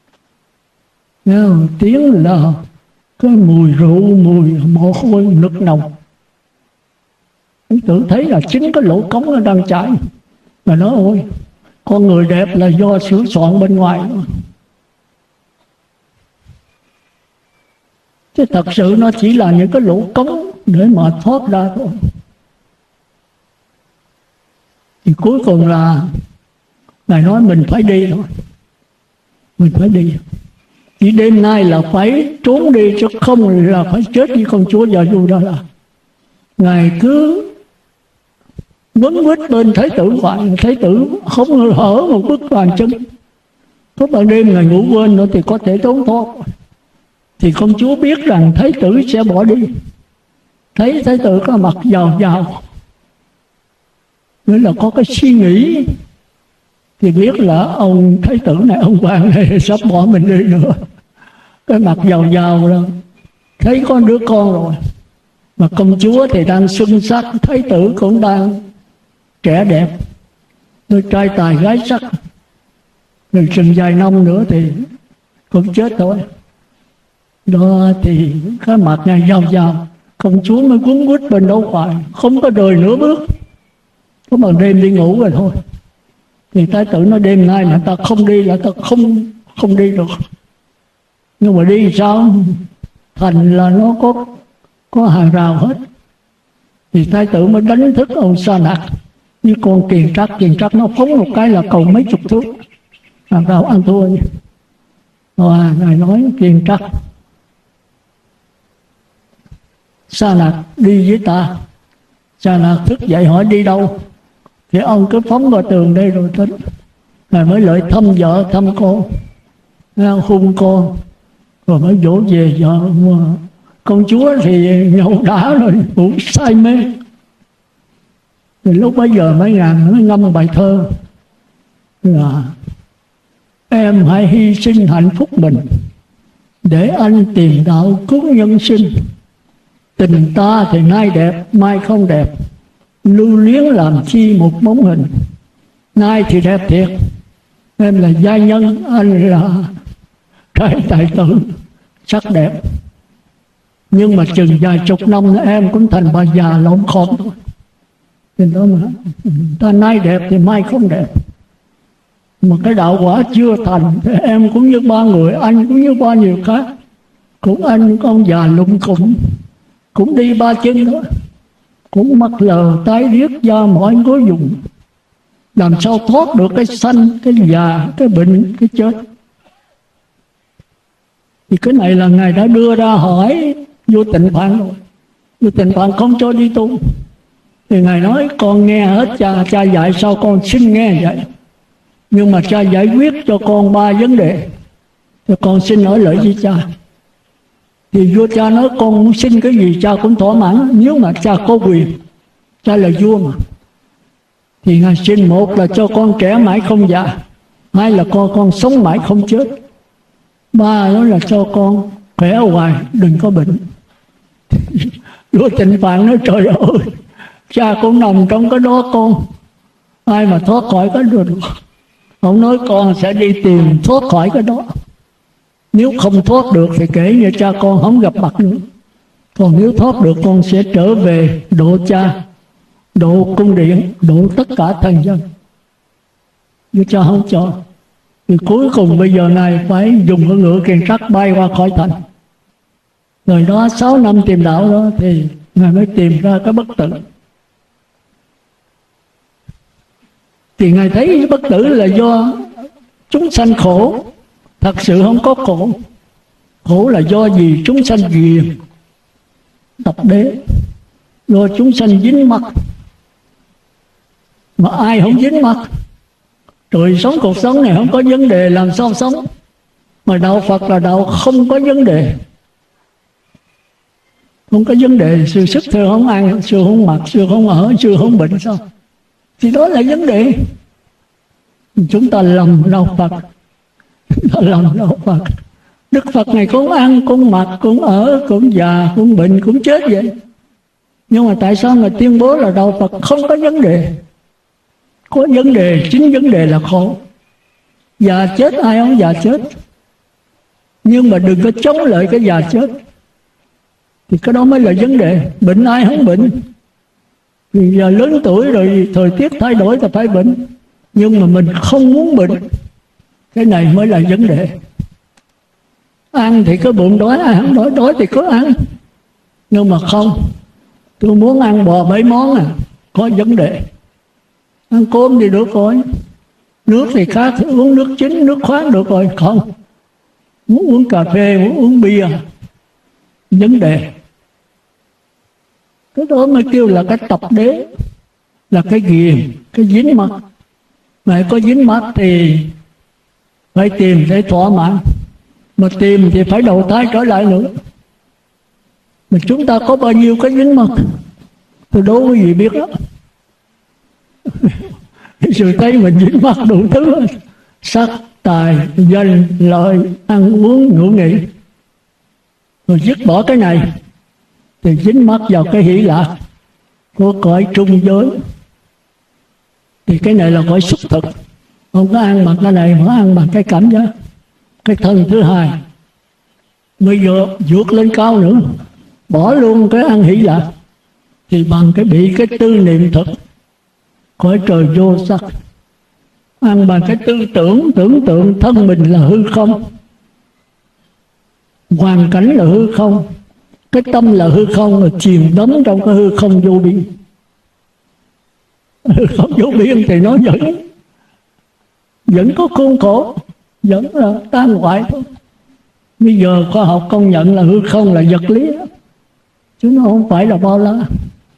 Tiếng là cái mùi rượu, mùi mồ hôi nực nồng. Tự thấy là chính cái lỗ cống nó đang chảy, mà nói ôi con người đẹp là do sửa soạn bên ngoài. Chứ thật sự nó chỉ là những cái lỗ cống để mà thoát ra thôi. Thì cuối cùng là ngài nói mình phải đi thôi, mình phải đi. Chỉ đêm nay là phải trốn đi, chứ không là phải chết với con chúa Yasodhara. Ngài cứ quấn quýt bên thái tử hoài, thái tử không hở một bước bàn chân. Có ban đêm ngài ngủ quên nữa thì có thể trốn thoát. Thì công chúa biết rằng thái tử sẽ bỏ đi, thấy thái tử có mặt vào vào Nghĩa là có cái suy nghĩ, thì biết là ông thái tử này, ông quan này sắp bỏ mình đi nữa. Cái mặt giàu giàu đó, thấy có đứa con rồi, mà công chúa thì đang xuân sắc, thái tử cũng đang trẻ đẹp, đôi trai tài gái sắc, rồi chừng vài năm nữa thì cũng chết thôi. Đó thì cái mặt này giàu giàu, công chúa mới cuốn quýt bên đâu phải, không có đời nữa bước, có một đêm đi ngủ rồi thôi. Thì thái tử nói đêm nay là ta không đi là ta không không đi được. Nhưng mà đi sao? Thành là nó có có hàng rào hết. Thì thái tử mới đánh thức ông Sa Nạc như con kiền trắc. Kiền trắc nó phóng một cái là cầu mấy chục thước, hàng rào ăn thua. Rồi ngài nói kiền trắc, Sa Nạc đi với ta. Sa Nạc thức dậy hỏi đi đâu? Thì ông cứ phóng vào tường đây rồi tính. Ngài mới lại thăm vợ thăm con, hung con, rồi mới dỗ về vợ. Công chúa thì nhậu đã rồi, ngủ say mê. Thì lúc bấy giờ mấy ngàn mới ngâm bài thơ là em hãy hy sinh hạnh phúc mình để anh tìm đạo cứu nhân sinh. Tình ta thì nay đẹp mai không đẹp, lưu luyến làm chi một bóng hình. Nay thì đẹp thiệt, em là gia nhân, anh là cái tài tử sắc đẹp. Nhưng mà chừng vài chục năm nữa em cũng thành bà già lộn khom thôi. Thì đó mà ta nay đẹp thì mai không đẹp. Mà cái đạo quả chưa thành thì em cũng như ba người, anh cũng như bao nhiêu khác. Cũng anh con già lụng cũng cũng đi ba chân đó, cũng mắt lờ tái điếc da mỏi gối dùng. Làm sao thoát được cái sanh, cái già, cái bệnh, cái chết? Thì cái này là Ngài đã đưa ra hỏi Vua Tịnh Phạn rồi. Vua Tịnh Phạn không cho đi tu. Thì Ngài nói con nghe hết cha, cha dạy sao con xin nghe vậy. Nhưng mà cha giải quyết cho con ba vấn đề, thì con xin ở lại với cha. Thì vua cha nói con muốn xin cái gì cha cũng thỏa mãn, nếu mà cha có quyền, cha là vua mà. Thì Ngài xin một là cho con trẻ mãi không già, hai là con con sống mãi không chết, ba đó là cho con khỏe hoài đừng có bệnh. Vua Tịnh Phạn nói trời ơi, cha cũng nằm trong cái đó con, ai mà thoát khỏi cái đó được. Ông nói con sẽ đi tìm thoát khỏi cái đó. Nếu không thoát được thì kể như cha con không gặp mặt nữa. Còn nếu thoát được con sẽ trở về độ cha, độ cung điện, độ tất cả thần dân. Nhưng cha không cho. Thì cuối cùng bây giờ này phải dùng cái ngựa kiền trắc bay qua khỏi thành. Rồi đó sáu năm tìm đạo đó thì Ngài mới tìm ra cái bất tử. Thì Ngài thấy cái bất tử là do chúng sanh khổ. Thật sự không có khổ. Khổ là do gì? Chúng sanh ghiền tập đế, do chúng sanh dính mắc. Mà ai không dính mắc? Rồi sống cuộc sống này không có vấn đề làm sao sống. Mà đạo Phật là đạo không có vấn đề. Không có vấn đề, sự sức thưa không ăn, sự không mặc, sự không ở, sự không bệnh sao? Thì đó là vấn đề. Chúng ta lầm đạo Phật. Chúng ta lầm đạo Phật. Đức Phật này cũng ăn, cũng mặc, cũng ở, cũng già, cũng bệnh, cũng chết vậy. Nhưng mà tại sao Ngài tuyên bố là đạo Phật không có vấn đề? Có vấn đề, chính vấn đề là khổ. Già chết ai không già chết. Nhưng mà đừng có chống lại cái già chết. Thì cái đó mới là vấn đề. Bệnh ai không bệnh. Vì giờ lớn tuổi rồi thời tiết thay đổi thì phải bệnh. Nhưng mà mình không muốn bệnh. Cái này mới là vấn đề. Ăn thì có bụng đói, ai không đói, đói thì có ăn. Nhưng mà không, tôi muốn ăn bò bảy món à, có vấn đề. Ăn cơm thì được rồi. Nước thì khác, uống nước chính, nước khoáng được rồi. Không, muốn uống cà phê, muốn uống bia, vấn đề. Cái đó mới kêu là cái tập đế, là cái ghiền, cái dính mắc. Mà có dính mắc thì phải tìm để thỏa mãn. Mà tìm thì phải đầu thai trở lại nữa. Mà chúng ta có bao nhiêu cái dính mắc, tôi đố quý vị biết đó. Rồi thấy mình dính mắc đủ thứ, sắc, tài, danh, lợi, ăn uống, ngủ nghỉ. Rồi dứt bỏ cái này thì dính mắc vào cái hỷ lạc của cõi trung giới. Thì cái này là cõi xúc thực, không có ăn bằng cái này, mà ăn bằng cái cảm giác. Cái thân thứ hai bây giờ vượt lên cao nữa, bỏ luôn cái ăn hỷ lạc, thì bằng cái bị cái tư niệm thực cõi trời vô sắc. Ăn bằng cái tư tưởng, tưởng tượng thân mình là hư không, hoàn cảnh là hư không, cái tâm là hư không, là chìm đắm trong cái hư không vô biên. Hư không vô biên thì nó vẫn vẫn có khuôn khổ, vẫn là tan hoại thôi. Bây giờ khoa học công nhận là hư không là vật lý, chứ nó không phải là bao la.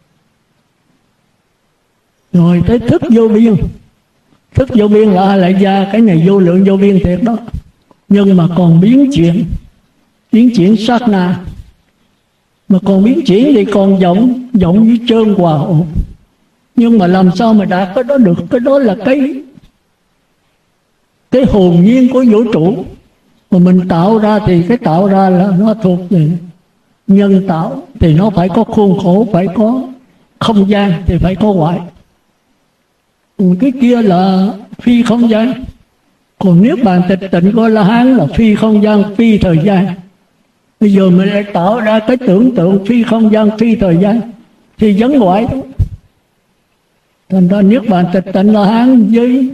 Rồi tới thức vô biên. Thức vô biên là lại ra, cái này vô lượng vô biên thiệt đó, nhưng mà còn biến chuyển, biến chuyển sát na. Mà còn biến chuyển thì còn vọng, vọng với trơn hòa ổn. Nhưng mà làm sao mà đạt cái đó được? Cái đó là cái cái hồn nhiên của vũ trụ mà mình tạo ra, thì cái tạo ra là nó thuộc về nhân tạo, thì nó phải có khuôn khổ, phải có không gian, thì phải có hoại. Cái kia là phi không gian. Còn nếu bàn tịch tịnh của La Hán là phi không gian, phi thời gian. Bây giờ mình lại tạo ra cái tưởng tượng phi không gian, phi thời gian, thì vẫn hoại thôi. Thành ra niết bàn tịch tịnh La Hán với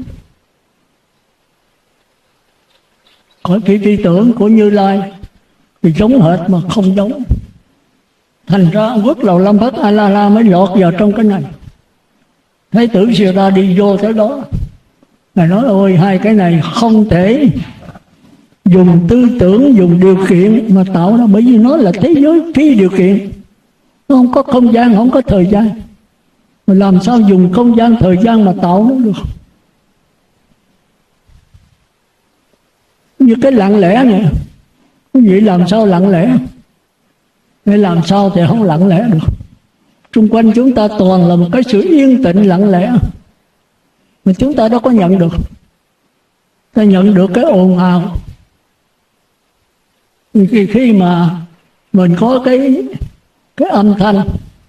cõi phi tri tưởng của Như Lai thì giống hệt mà không giống. Thành ra Quốc Lầu Lâm Phất A La La mới lọt vào trong cái này. Thái tử Siêu Ra đi vô tới đó, Ngài nói ôi hai cái này không thể dùng tư tưởng, dùng điều kiện mà tạo ra, bởi vì nó là thế giới phi điều kiện, nó không có không gian, không có thời gian. Mà làm sao dùng không gian, thời gian mà tạo nó được? Như cái lặng lẽ này, quý vị làm sao lặng lẽ? Để làm sao thì không lặng lẽ được. Xung quanh chúng ta toàn là một cái sự yên tĩnh lặng lẽ, mà chúng ta đâu có nhận được. Ta nhận được cái ồn ào. Khi, khi mà mình có cái cái âm thanh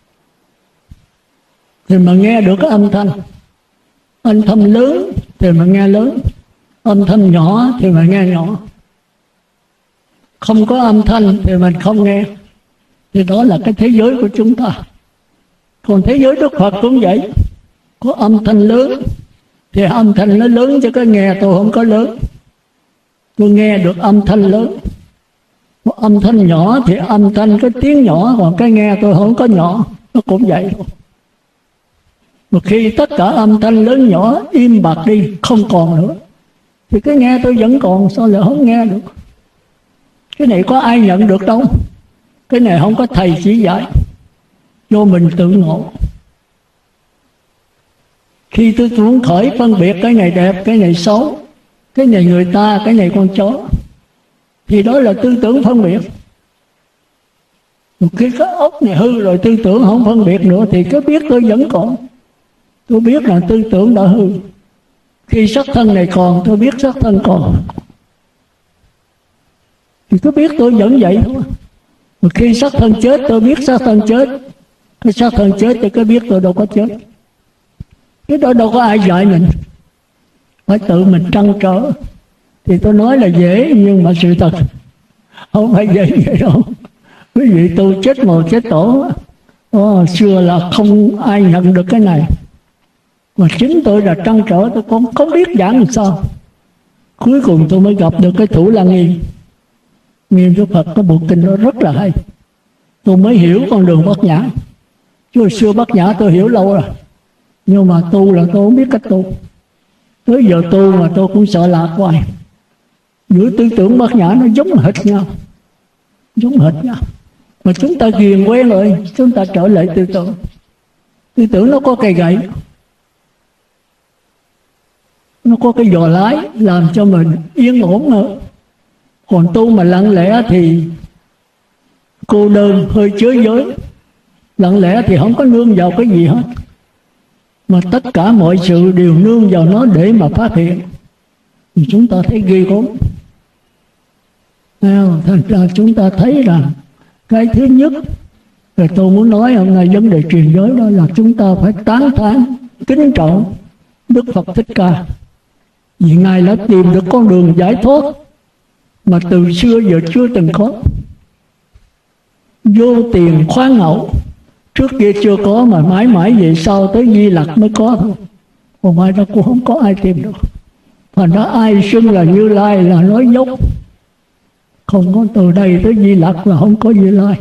thì mà nghe được cái âm thanh, âm thanh lớn thì mà nghe lớn, âm thanh nhỏ thì mà nghe nhỏ. Không có âm thanh thì mình không nghe. Thì đó là cái thế giới của chúng ta. Còn thế giới Đức Phật cũng vậy, có âm thanh lớn thì âm thanh nó lớn, chứ cái nghe tôi không có lớn. Tôi nghe được âm thanh lớn. Có âm thanh nhỏ thì âm thanh cái tiếng nhỏ, còn cái nghe tôi không có nhỏ. Nó cũng vậy thôi. Một khi tất cả âm thanh lớn nhỏ im bặt đi, không còn nữa, thì cái nghe tôi vẫn còn, sao lại không nghe được? Cái này có ai nhận được đâu. Cái này không có thầy chỉ dạy, do mình tự ngộ. Khi tôi muốn khởi phân biệt cái này đẹp, cái này xấu, cái này người ta, cái này con chó, thì đó là tư tưởng phân biệt. Một khi cái ốc này hư rồi, tư tưởng không phân biệt nữa, thì cái biết tôi vẫn còn. Tôi biết là tư tưởng đã hư. Khi sắc thân này còn, tôi biết sắc thân còn, thì tôi biết tôi vẫn vậy thôi. Một khi sắc thân chết, tôi biết sắc thân chết. Cái sắc thân chết thì cái biết tôi đâu có chết. Cái đó đâu có ai dạy mình, phải tự mình trăn trở. Thì tôi nói là dễ, nhưng mà sự thật không phải dễ vậy đâu. Quý vị tôi chết mồ chết tổ, oh, xưa là không ai nhận được cái này. Mà chính tôi là trăn trở, tôi không, không biết giảng làm sao. Cuối cùng tôi mới gặp được cái Thủ Lăng Nghiêm. Nghiêm Đức Phật có bộ kinh đó rất là hay. Tôi mới hiểu con đường Bát Nhã. Chứ hồi xưa Bát Nhã tôi hiểu lâu rồi, nhưng mà tu là tôi không biết cách tu. Tới giờ tu mà tôi cũng sợ lạc hoài. Giữa tư tưởng Bát Nhã nó giống hệt nhau, giống hệt nhau. Mà chúng ta ghiền quen rồi, chúng ta trở lại tư tưởng. Tư tưởng nó có cây gậy, nó có cái giò lái làm cho mình yên ổn nữa. Còn tu mà lặng lẽ thì cô đơn, hơi chới giới. Lặng lẽ thì không có nương vào cái gì hết. mà tất cả mọi sự đều nương vào nó để mà phát hiện, thì chúng ta thấy ghê gớm. Thành ra chúng ta thấy rằng cái thứ nhất là tôi muốn nói hôm nay vấn đề truyền giới, đó là chúng ta phải tán thán kính trọng Đức Phật Thích Ca, vì Ngài đã tìm được con đường giải thoát mà từ xưa giờ chưa từng có. Vô tiền khoáng hậu, trước kia chưa có, mà mãi mãi về sau tới Di Lặc mới có thôi, còn ngoài ra cũng không có ai tìm được. Thành ra ai xưng là Như Lai là nói dốc, không có từ đây tới Di Lặc là không có Như Lai.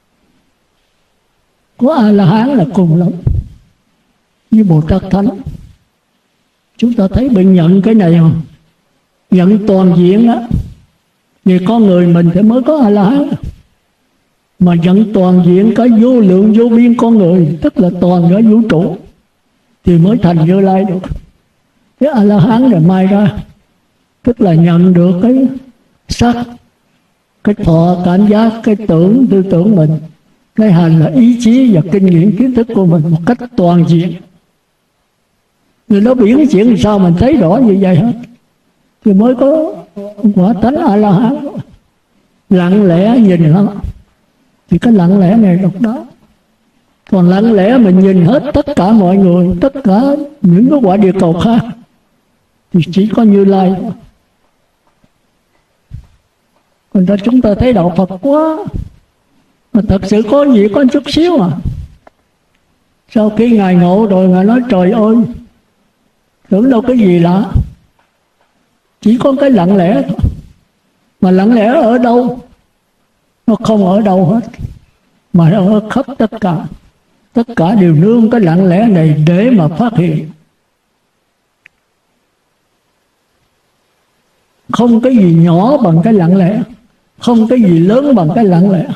Có A La Hán là cùng lắm như Bồ Tát Thánh. Chúng ta thấy bệnh nhận cái này không? Nhận toàn diện á, vì con người mình thì mới có A La Hán, mà nhận toàn diện cái vô lượng vô biên con người, tức là toàn cả vũ trụ, thì mới thành Như Lai được. Cái A La Hán là mai ra, tức là nhận được cái sắc, cái thọ cảm giác, cái tưởng tư tưởng mình, cái hành là ý chí và kinh nghiệm kiến thức của mình một cách toàn diện. Người nó biển chuyện làm sao mình thấy rõ như vậy hết, thì mới có quả tánh A La Hán. Lặng lẽ nhìn nó, thì cái lặng lẽ này độc đáo. Còn lặng lẽ mình nhìn hết tất cả mọi người, tất cả những cái quả địa cầu khác, thì chỉ có Như Lai. Còn ra chúng ta thấy đạo Phật quá, mà thật sự có gì có chút xíu mà. Sau khi Ngài ngộ rồi, Ngài nói trời ơi, tưởng đâu cái gì lạ, chỉ có cái lặng lẽ thôi. Mà lặng lẽ ở đâu? Nó không ở đâu hết, mà nó ở khắp tất cả. Tất cả đều nương cái lặng lẽ này để mà phát hiện. Không cái gì nhỏ bằng cái lặng lẽ, không cái gì lớn bằng cái lặng lẽ.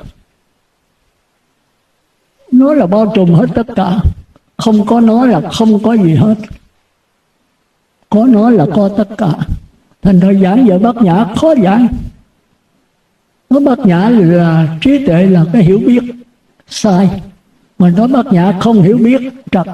Nó là bao trùm hết tất cả. Không có nó là không có gì hết, có nó là có tất cả. Thành ra giảng về Bát Nhã khó giảng. Nói Bát Nhã là trí tuệ, là cái hiểu biết sai, mà nói Bát Nhã không hiểu biết trật.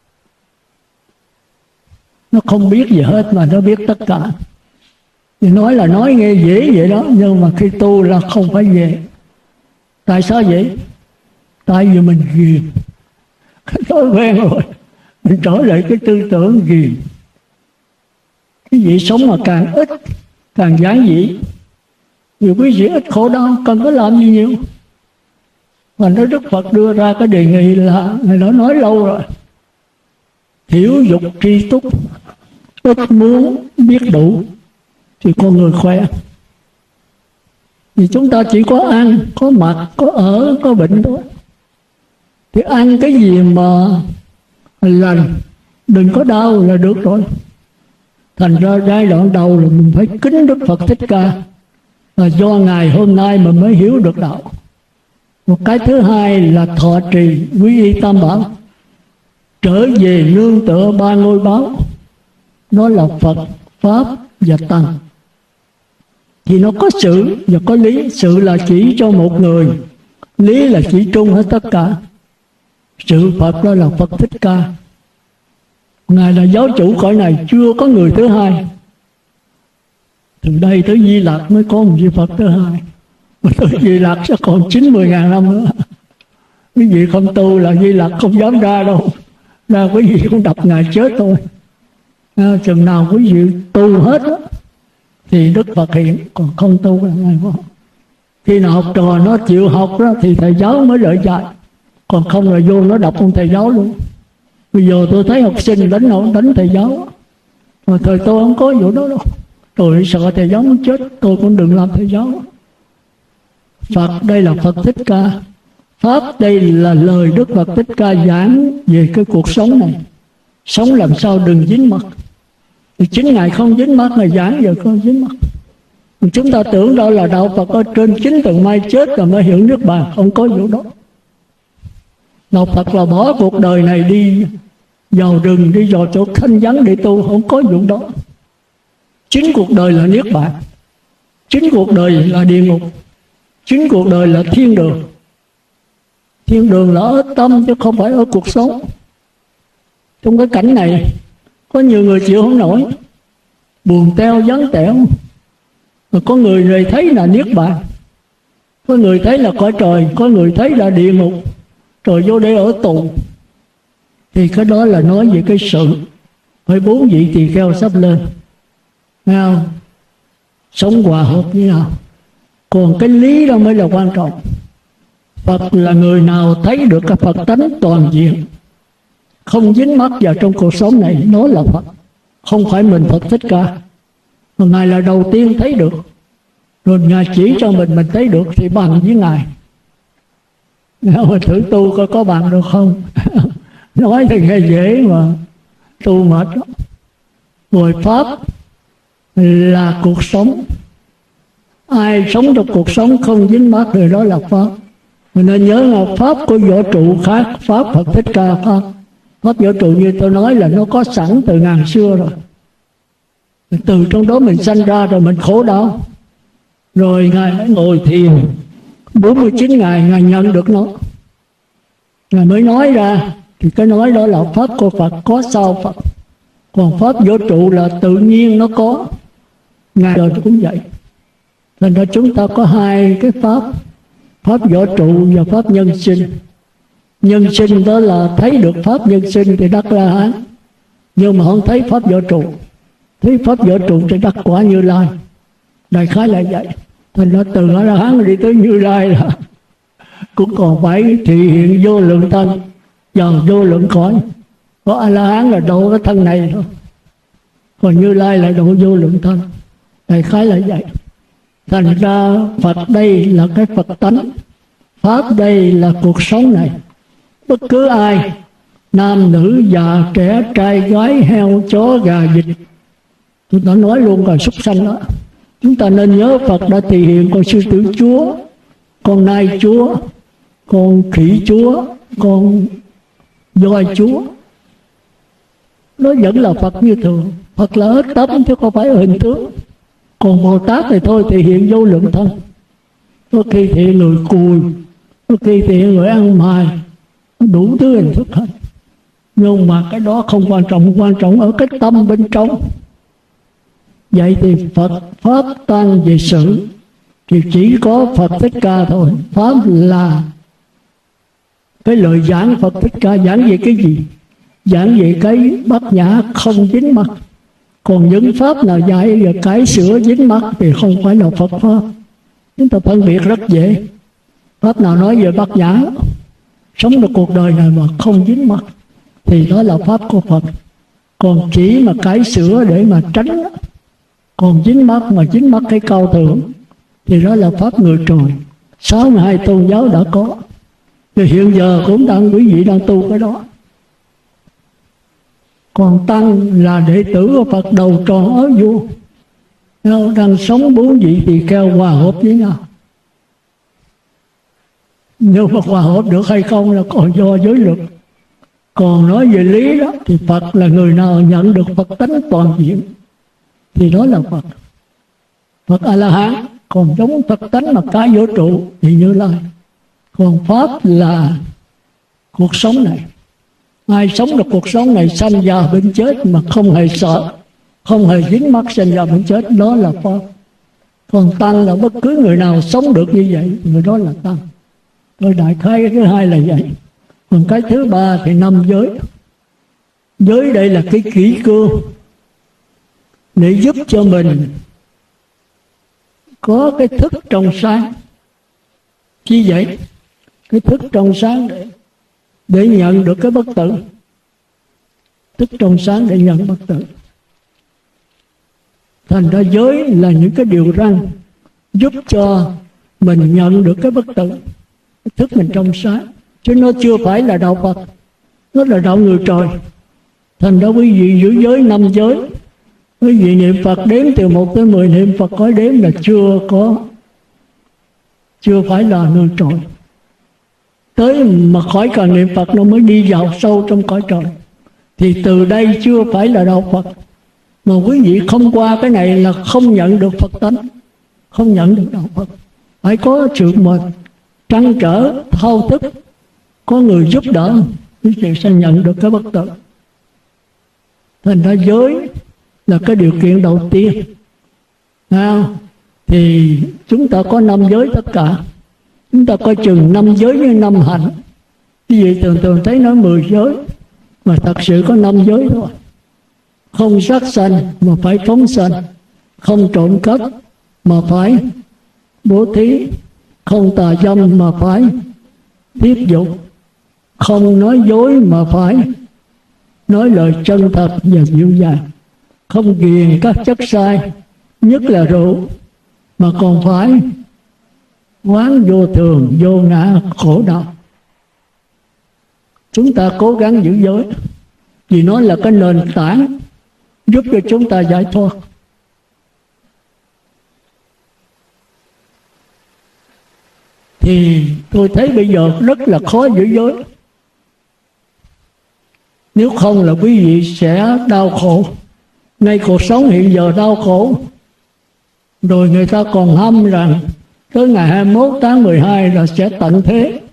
Nó không biết gì hết mà nó biết tất cả. Thì nói là nói nghe dễ vậy đó, nhưng mà khi tu là không phải vậy. Tại sao vậy? Tại vì mình ghiền cái thói quen rồi, mình trở lại cái tư tưởng ghiền. Cái vị sống mà càng ít, càng giản dị. Nhiều quý vị ít khổ đau, cần có làm gì nhiều. Và nói Đức Phật đưa ra cái đề nghị là, Ngài đã nói lâu rồi, thiểu dục tri túc, ít muốn biết đủ, thì con người khỏe. Vì chúng ta chỉ có ăn, có mặc, có ở, có bệnh thôi. Thì ăn cái gì mà lành, đừng có đau là được rồi. Thành ra giai đoạn đầu là mình phải kính Đức Phật Thích Ca, là do Ngài hôm nay mà mới hiểu được đạo. Một cái thứ hai là thọ trì quy y tam bảo, trở về nương tựa ba ngôi báo, đó là Phật, Pháp và Tăng. Thì nó có sự và có lý. Sự là chỉ cho một người, lý là chỉ chung hết tất cả. Sự Phật đó là Phật Thích Ca, Ngài là giáo chủ cõi này, chưa có người thứ hai. Từ đây tới Di Lặc mới có một vị Phật thứ hai, mà tới Di Lặc sẽ còn chín mươi ngàn năm nữa. Quý vị không tu là Di Lặc không dám ra đâu, ra quý vị cũng đập Ngài chết thôi. À, chừng nào quý vị tu hết đó, thì Đức Phật hiện, còn không tu là Ngài không. Khi nào học trò nó chịu học đó, thì thầy giáo mới lợi dạy, còn không là vô nó đập ông thầy giáo luôn. Bây giờ tôi thấy học sinh đánh nó đánh thầy giáo, mà thời tôi không có vụ đó đâu. Tôi sợ thầy giáo muốn chết, tôi cũng đừng làm thầy giáo. Phật đây là Phật Thích Ca, Pháp đây là lời Đức Phật Thích Ca giảng về cái cuộc sống này. Sống làm sao đừng dính mắc. Thì chính Ngài không dính mắc, Ngài giảng giờ không dính mắc. Chúng ta tưởng đó là đạo Phật ở trên chín tầng mây, chết rồi mới hiểu nước bàn, không có vụ đó. Đạo Phật là bỏ cuộc đời này đi vào rừng, đi vào chỗ thanh vắng để tu, không có vụ đó. Chính cuộc đời là niết bàn, chính cuộc đời là địa ngục, chính cuộc đời là thiên đường. Thiên đường là ở tâm chứ không phải ở cuộc sống. Trong cái cảnh này có nhiều người chịu không nổi, buồn teo vắng tẻo. Rồi có người này thấy là niết bàn, có người thấy là cõi trời, có người thấy là địa ngục, rồi vô đây ở tù. Thì cái đó là nói về cái sự phải bốn vị tỳ kheo sắp lên, thấy không? Sống hòa hợp với nhau. Còn cái lý đó mới là quan trọng. Phật là người nào thấy được cái Phật tánh toàn diện, không dính mắc vào trong cuộc sống này, nó là Phật. Không phải mình Phật Thích Ca, mà Ngài là đầu tiên thấy được, rồi Ngài chỉ cho mình, mình thấy được thì bằng với Ngài. Mà thử tu coi có bằng được không? Nói thì nghe dễ mà tu mệt lắm. Rồi Pháp là cuộc sống. Ai sống trong cuộc sống không dính mắc thì đó là Pháp. Mình nên nhớ là Pháp của võ trụ khác Pháp Phật Thích Ca khác. Pháp võ trụ như tôi nói là nó có sẵn từ ngàn xưa rồi. Từ trong đó mình sanh ra rồi mình khổ đau. Rồi Ngài mới ngồi thiền bốn mươi chín ngày, Ngài nhận được nó, Ngài mới nói ra. Thì cái nói đó là Pháp của Phật, có sau Phật. Còn Pháp vũ trụ là tự nhiên nó có. Ngài đời cũng vậy. Nên đó chúng ta có hai cái Pháp, Pháp vũ trụ và Pháp nhân sinh. Nhân sinh đó là thấy được Pháp nhân sinh thì đắc La Hán, nhưng mà không thấy Pháp vũ trụ. Thấy Pháp vũ trụ thì đắc quả Như Lai. Đại khái là vậy. Thành ra từ A La Hán đi tới Như Lai là cũng còn phải thể hiện vô lượng thân và vô lượng cõi. Có A La Hán là độ cái thân này thôi, còn Như Lai là độ vô lượng thân. Đại khái là vậy. Thành ra Phật đây là cái Phật tánh, Pháp đây là cuộc sống này. Bất cứ ai, nam nữ già trẻ trai gái heo chó gà vịt, tôi đã nói luôn cả súc sanh đó, chúng ta nên nhớ Phật đã thể hiện con sư tử Chúa, con nai Chúa, con khỉ Chúa, con voi Chúa. Nó vẫn là Phật như thường. Phật là hết tánh chứ không phải ở hình tướng. Còn Bồ Tát thì thôi thể hiện vô lượng thân. Có khi thể hiện người cùi, có khi thể hiện người ăn mài, đủ thứ hình thức hết. Nhưng mà cái đó không quan trọng, quan trọng ở cái tâm bên trong. Vậy thì Phật Pháp tăng về sự thì chỉ có Phật Thích Ca thôi. Pháp là cái lời giảng Phật Thích Ca giảng về cái gì? Giảng về cái bát nhã không dính mắc. Còn những Pháp nào dạy về cái sửa dính mắc thì không phải là Phật Pháp. Chúng ta phân biệt rất dễ. Pháp nào nói về bát nhã, sống được cuộc đời này mà không dính mắc thì đó là Pháp của Phật. Còn chỉ mà cái sửa để mà tránh, còn dính mắc mà dính mắc cái cao thượng thì đó là Pháp người trời. Sáu mươi hai tôn giáo đã có, thì hiện giờ cũng đang quý vị đang tu cái đó. Còn tăng là đệ tử của Phật đầu tròn ớ vua, đang sống bốn vị tỳ kheo hòa hợp với nhau. Nhưng mà hòa hợp được hay không là còn do giới luật. Còn nói về lý đó thì Phật là người nào nhận được Phật tánh toàn diện thì đó là Phật. Phật A La Hán. Còn giống Phật tánh mà cái vũ trụ thì Như Lai. Còn Pháp là cuộc sống này. Ai sống được cuộc sống này sanh già bệnh chết mà không hề sợ, không hề dính mắc sanh già bệnh chết, đó là Pháp. Còn tăng là bất cứ người nào sống được như vậy, người đó là tăng. Rồi đại khái cái thứ hai là vậy. Còn cái thứ ba thì năm giới. Giới đây là cái kỹ cương để giúp cho mình có cái thức trong sáng. Chi vậy? Cái thức trong sáng để để nhận được cái bất tử. Thức trong sáng để nhận bất tử. Thành ra giới là những cái điều răn giúp cho mình nhận được cái bất tử, thức mình trong sáng. Chứ nó chưa phải là đạo Phật, nó là đạo người trời. Thành ra quý vị giữ giới năm giới, quý vị niệm Phật đếm từ một tới mười niệm Phật có đếm là chưa có, chưa phải là người trời. Tới mà khỏi cần niệm Phật nó mới đi vào sâu trong cõi trời. Thì từ đây chưa phải là đạo Phật. Mà quý vị không qua cái này là không nhận được Phật tánh, không nhận được đạo Phật. Phải có sự mà trăn trở, thao thức, có người giúp đỡ quý vị sẽ nhận được cái bất tử. Thành ra giới là cái điều kiện đầu tiên. À, thì chúng ta có năm giới tất cả. Chúng ta coi chừng năm giới với năm hạnh. Quý vị thường thường thấy nói mười giới, mà thật sự có năm giới thôi. Không sát sanh mà phải phóng sanh, không trộm cắp mà phải bố thí, không tà dâm mà phải tiết dục, không nói dối mà phải nói lời chân thật và dịu dàng, không ghiền các chất sai, nhất là rượu, mà còn phải quán vô thường, vô ngã, khổ đau. Chúng ta cố gắng giữ giới, vì nó là cái nền tảng giúp cho chúng ta giải thoát. Thì tôi thấy bây giờ rất là khó giữ giới. Nếu không là quý vị sẽ đau khổ. Ngay cuộc sống hiện giờ đau khổ. Rồi người ta còn hâm rằng tới ngày hai mươi mốt tháng mười hai là sẽ tận thế.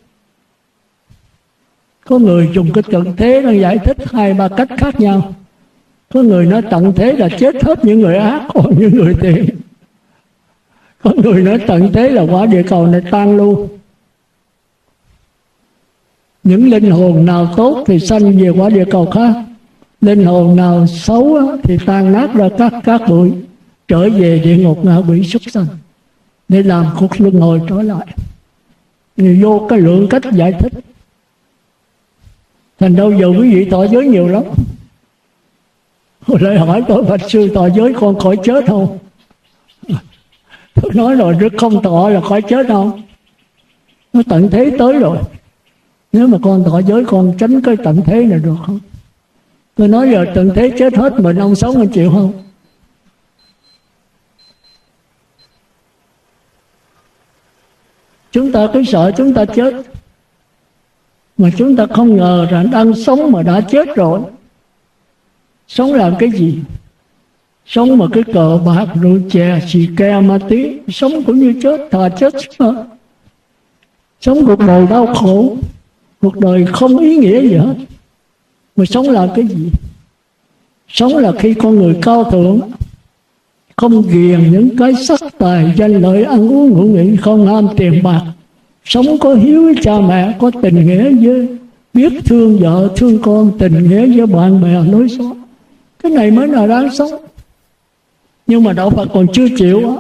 Có người dùng cái tận thế nó giải thích hai ba cách khác nhau. Có người nói tận thế là chết hết những người ác, còn những người thiện. Có người nói tận thế là quả địa cầu này tan luôn. Những linh hồn nào tốt thì sanh về quả địa cầu khác, linh hồn nào xấu thì tan nát ra các các bụi, trở về địa ngục ngạ quỷ súc sanh để làm cuộc luân hồi trở lại. Thì vô cái lượng cách giải thích. Thành đâu giờ quý vị tỏ giới nhiều lắm. Hồi lại hỏi tôi Phật sư tỏ giới con khỏi chết không? Tôi nói rồi, rất không tỏ là khỏi chết không? Nó tận thế tới rồi. Nếu mà con tỏ giới con tránh cái tận thế này được không? Tôi nói giờ tận thế chết hết mình, ông sống anh chịu không? Chúng ta cứ sợ chúng ta chết, mà chúng ta không ngờ rằng đang sống mà đã chết rồi. Sống làm cái gì? Sống mà cái cờ bạc, rượu chè, xì ke, ma túy. Sống cũng như chết, thà chết mà. Sống cuộc đời đau khổ, cuộc đời không ý nghĩa gì hết. Mà sống làm cái gì? Sống là khi con người cao thượng, không ghiền những cái sắc tài, danh lợi, ăn uống ngủ nghỉ, không ham tiền bạc. Sống có hiếu với cha mẹ, có tình nghĩa với, biết thương vợ, thương con, tình nghĩa với bạn bè, lối xóm. Cái này mới là đáng sống. Nhưng mà đạo Phật còn chưa chịu á.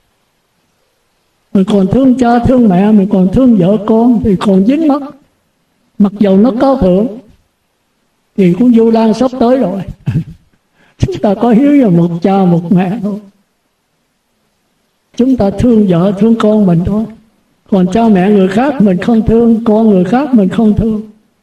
Mình còn thương cha, thương mẹ, mình còn thương vợ con thì còn dính mắc. Mặc dầu nó cao thượng thì cũng Vu Lan sắp tới rồi. Chúng ta có hiếu vào một cha một mẹ thôi. Chúng ta thương vợ thương con mình thôi. Còn cha mẹ người khác mình không thương, con người khác mình không thương,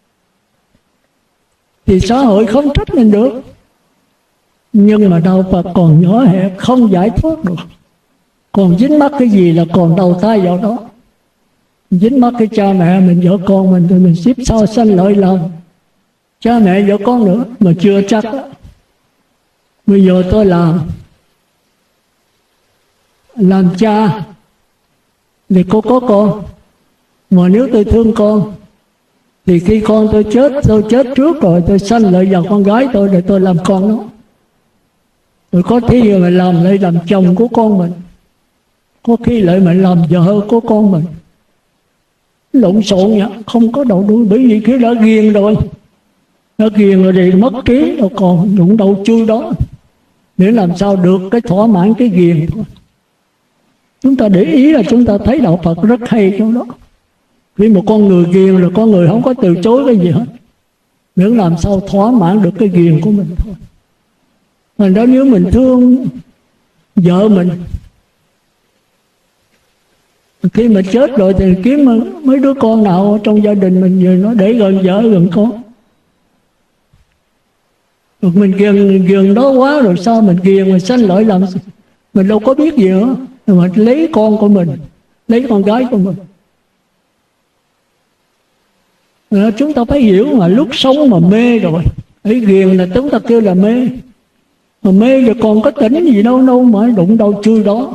thì xã hội không trách mình được. Nhưng mà đạo Phật còn nhỏ hẹp, không giải thoát được. Còn dính mắc cái gì là còn đầu tay vào đó. Dính mắc cái cha mẹ mình, vợ con mình, rồi mình xếp sau sanh lợi lòng cha mẹ vợ con nữa. Mà chưa chắc á. Bây giờ tôi làm Làm cha thì cô có con, mà nếu tôi thương con thì khi con tôi chết, tôi chết trước rồi, tôi sanh lợi vào con gái tôi để tôi làm con nó. Rồi có khi rồi mình làm lại làm chồng của con mình, có khi lại mình làm vợ của con mình. Lộn xộn vậy, không có đầu đuôi. Bởi vì khi đã ghiền rồi, đã ghiền rồi thì mất trí, đâu còn đụng đầu chui đó. Để làm sao được cái thỏa mãn cái ghiền thôi. Chúng ta để ý là chúng ta thấy đạo Phật rất hay trong đó. Khi một con người ghiền là con người không có từ chối cái gì hết, miễn làm sao thỏa mãn được cái ghiền của mình thôi. Thành đó nếu mình thương vợ mình, khi mà chết rồi thì kiếm mấy đứa con nào trong gia đình mình về nó để gần vợ gần con. Rồi mình ghiền ghiền đó quá rồi sao mình ghiền, mình sanh lợi làm gì? Mình đâu có biết gì nữa, mà lấy con của mình, lấy con gái của mình. Rồi chúng ta phải hiểu mà lúc sống mà mê rồi, ấy ghiền là chúng ta kêu là mê. Mà mê rồi còn có tỉnh gì đâu đâu mà đụng đâu chui đó.